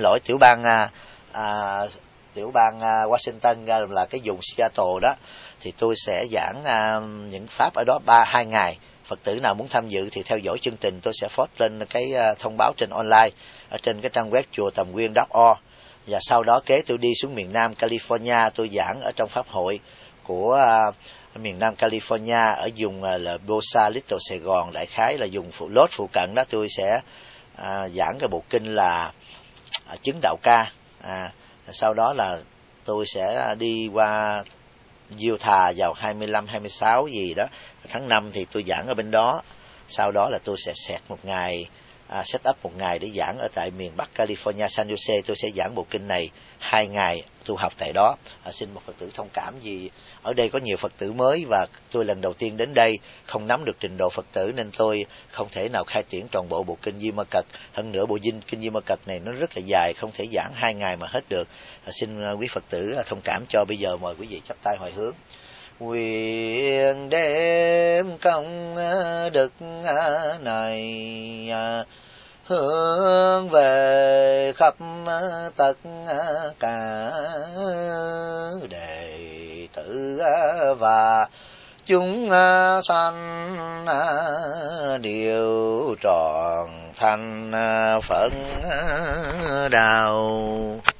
[SPEAKER 1] tiểu bang Washington, là cái vùng Seattle đó. Thì tôi sẽ giảng những Pháp ở đó 2 ngày. Phật tử nào muốn tham dự thì theo dõi chương trình, tôi sẽ post lên cái thông báo trên online ở trên cái trang web chùa Tầm Nguyên.org. Và sau đó tôi đi xuống miền Nam California, tôi giảng ở trong Pháp hội của miền Nam California ở vùng là Bosa, Little Sài Gòn, đại khái là vùng phụ cận đó. Tôi sẽ giảng cái bộ kinh là Chứng Đạo Ca. Sau đó là tôi sẽ đi qua Utah vào 25, 26 gì đó tháng 5 thì tôi giảng ở bên đó. Sau đó là tôi sẽ set up một ngày để giảng ở tại miền Bắc California, San Jose. Tôi sẽ giảng bộ kinh này 2 ngày tu học tại đó. Xin một Phật tử thông cảm vì ở đây có nhiều Phật tử mới và tôi lần đầu tiên đến đây, không nắm được trình độ Phật tử nên tôi không thể nào khai triển toàn bộ bộ kinh Di Ma Cật. Hơn nữa bộ kinh Di Ma Cật này nó rất là dài, không thể giảng 2 ngày mà hết được. Xin quý Phật tử thông cảm cho. Bây giờ mời quý vị chắp tay hồi hướng. Nguyện đem công đức này hướng về khắp tất cả đệ tử và chúng sanh đều trọn thành Phật đạo.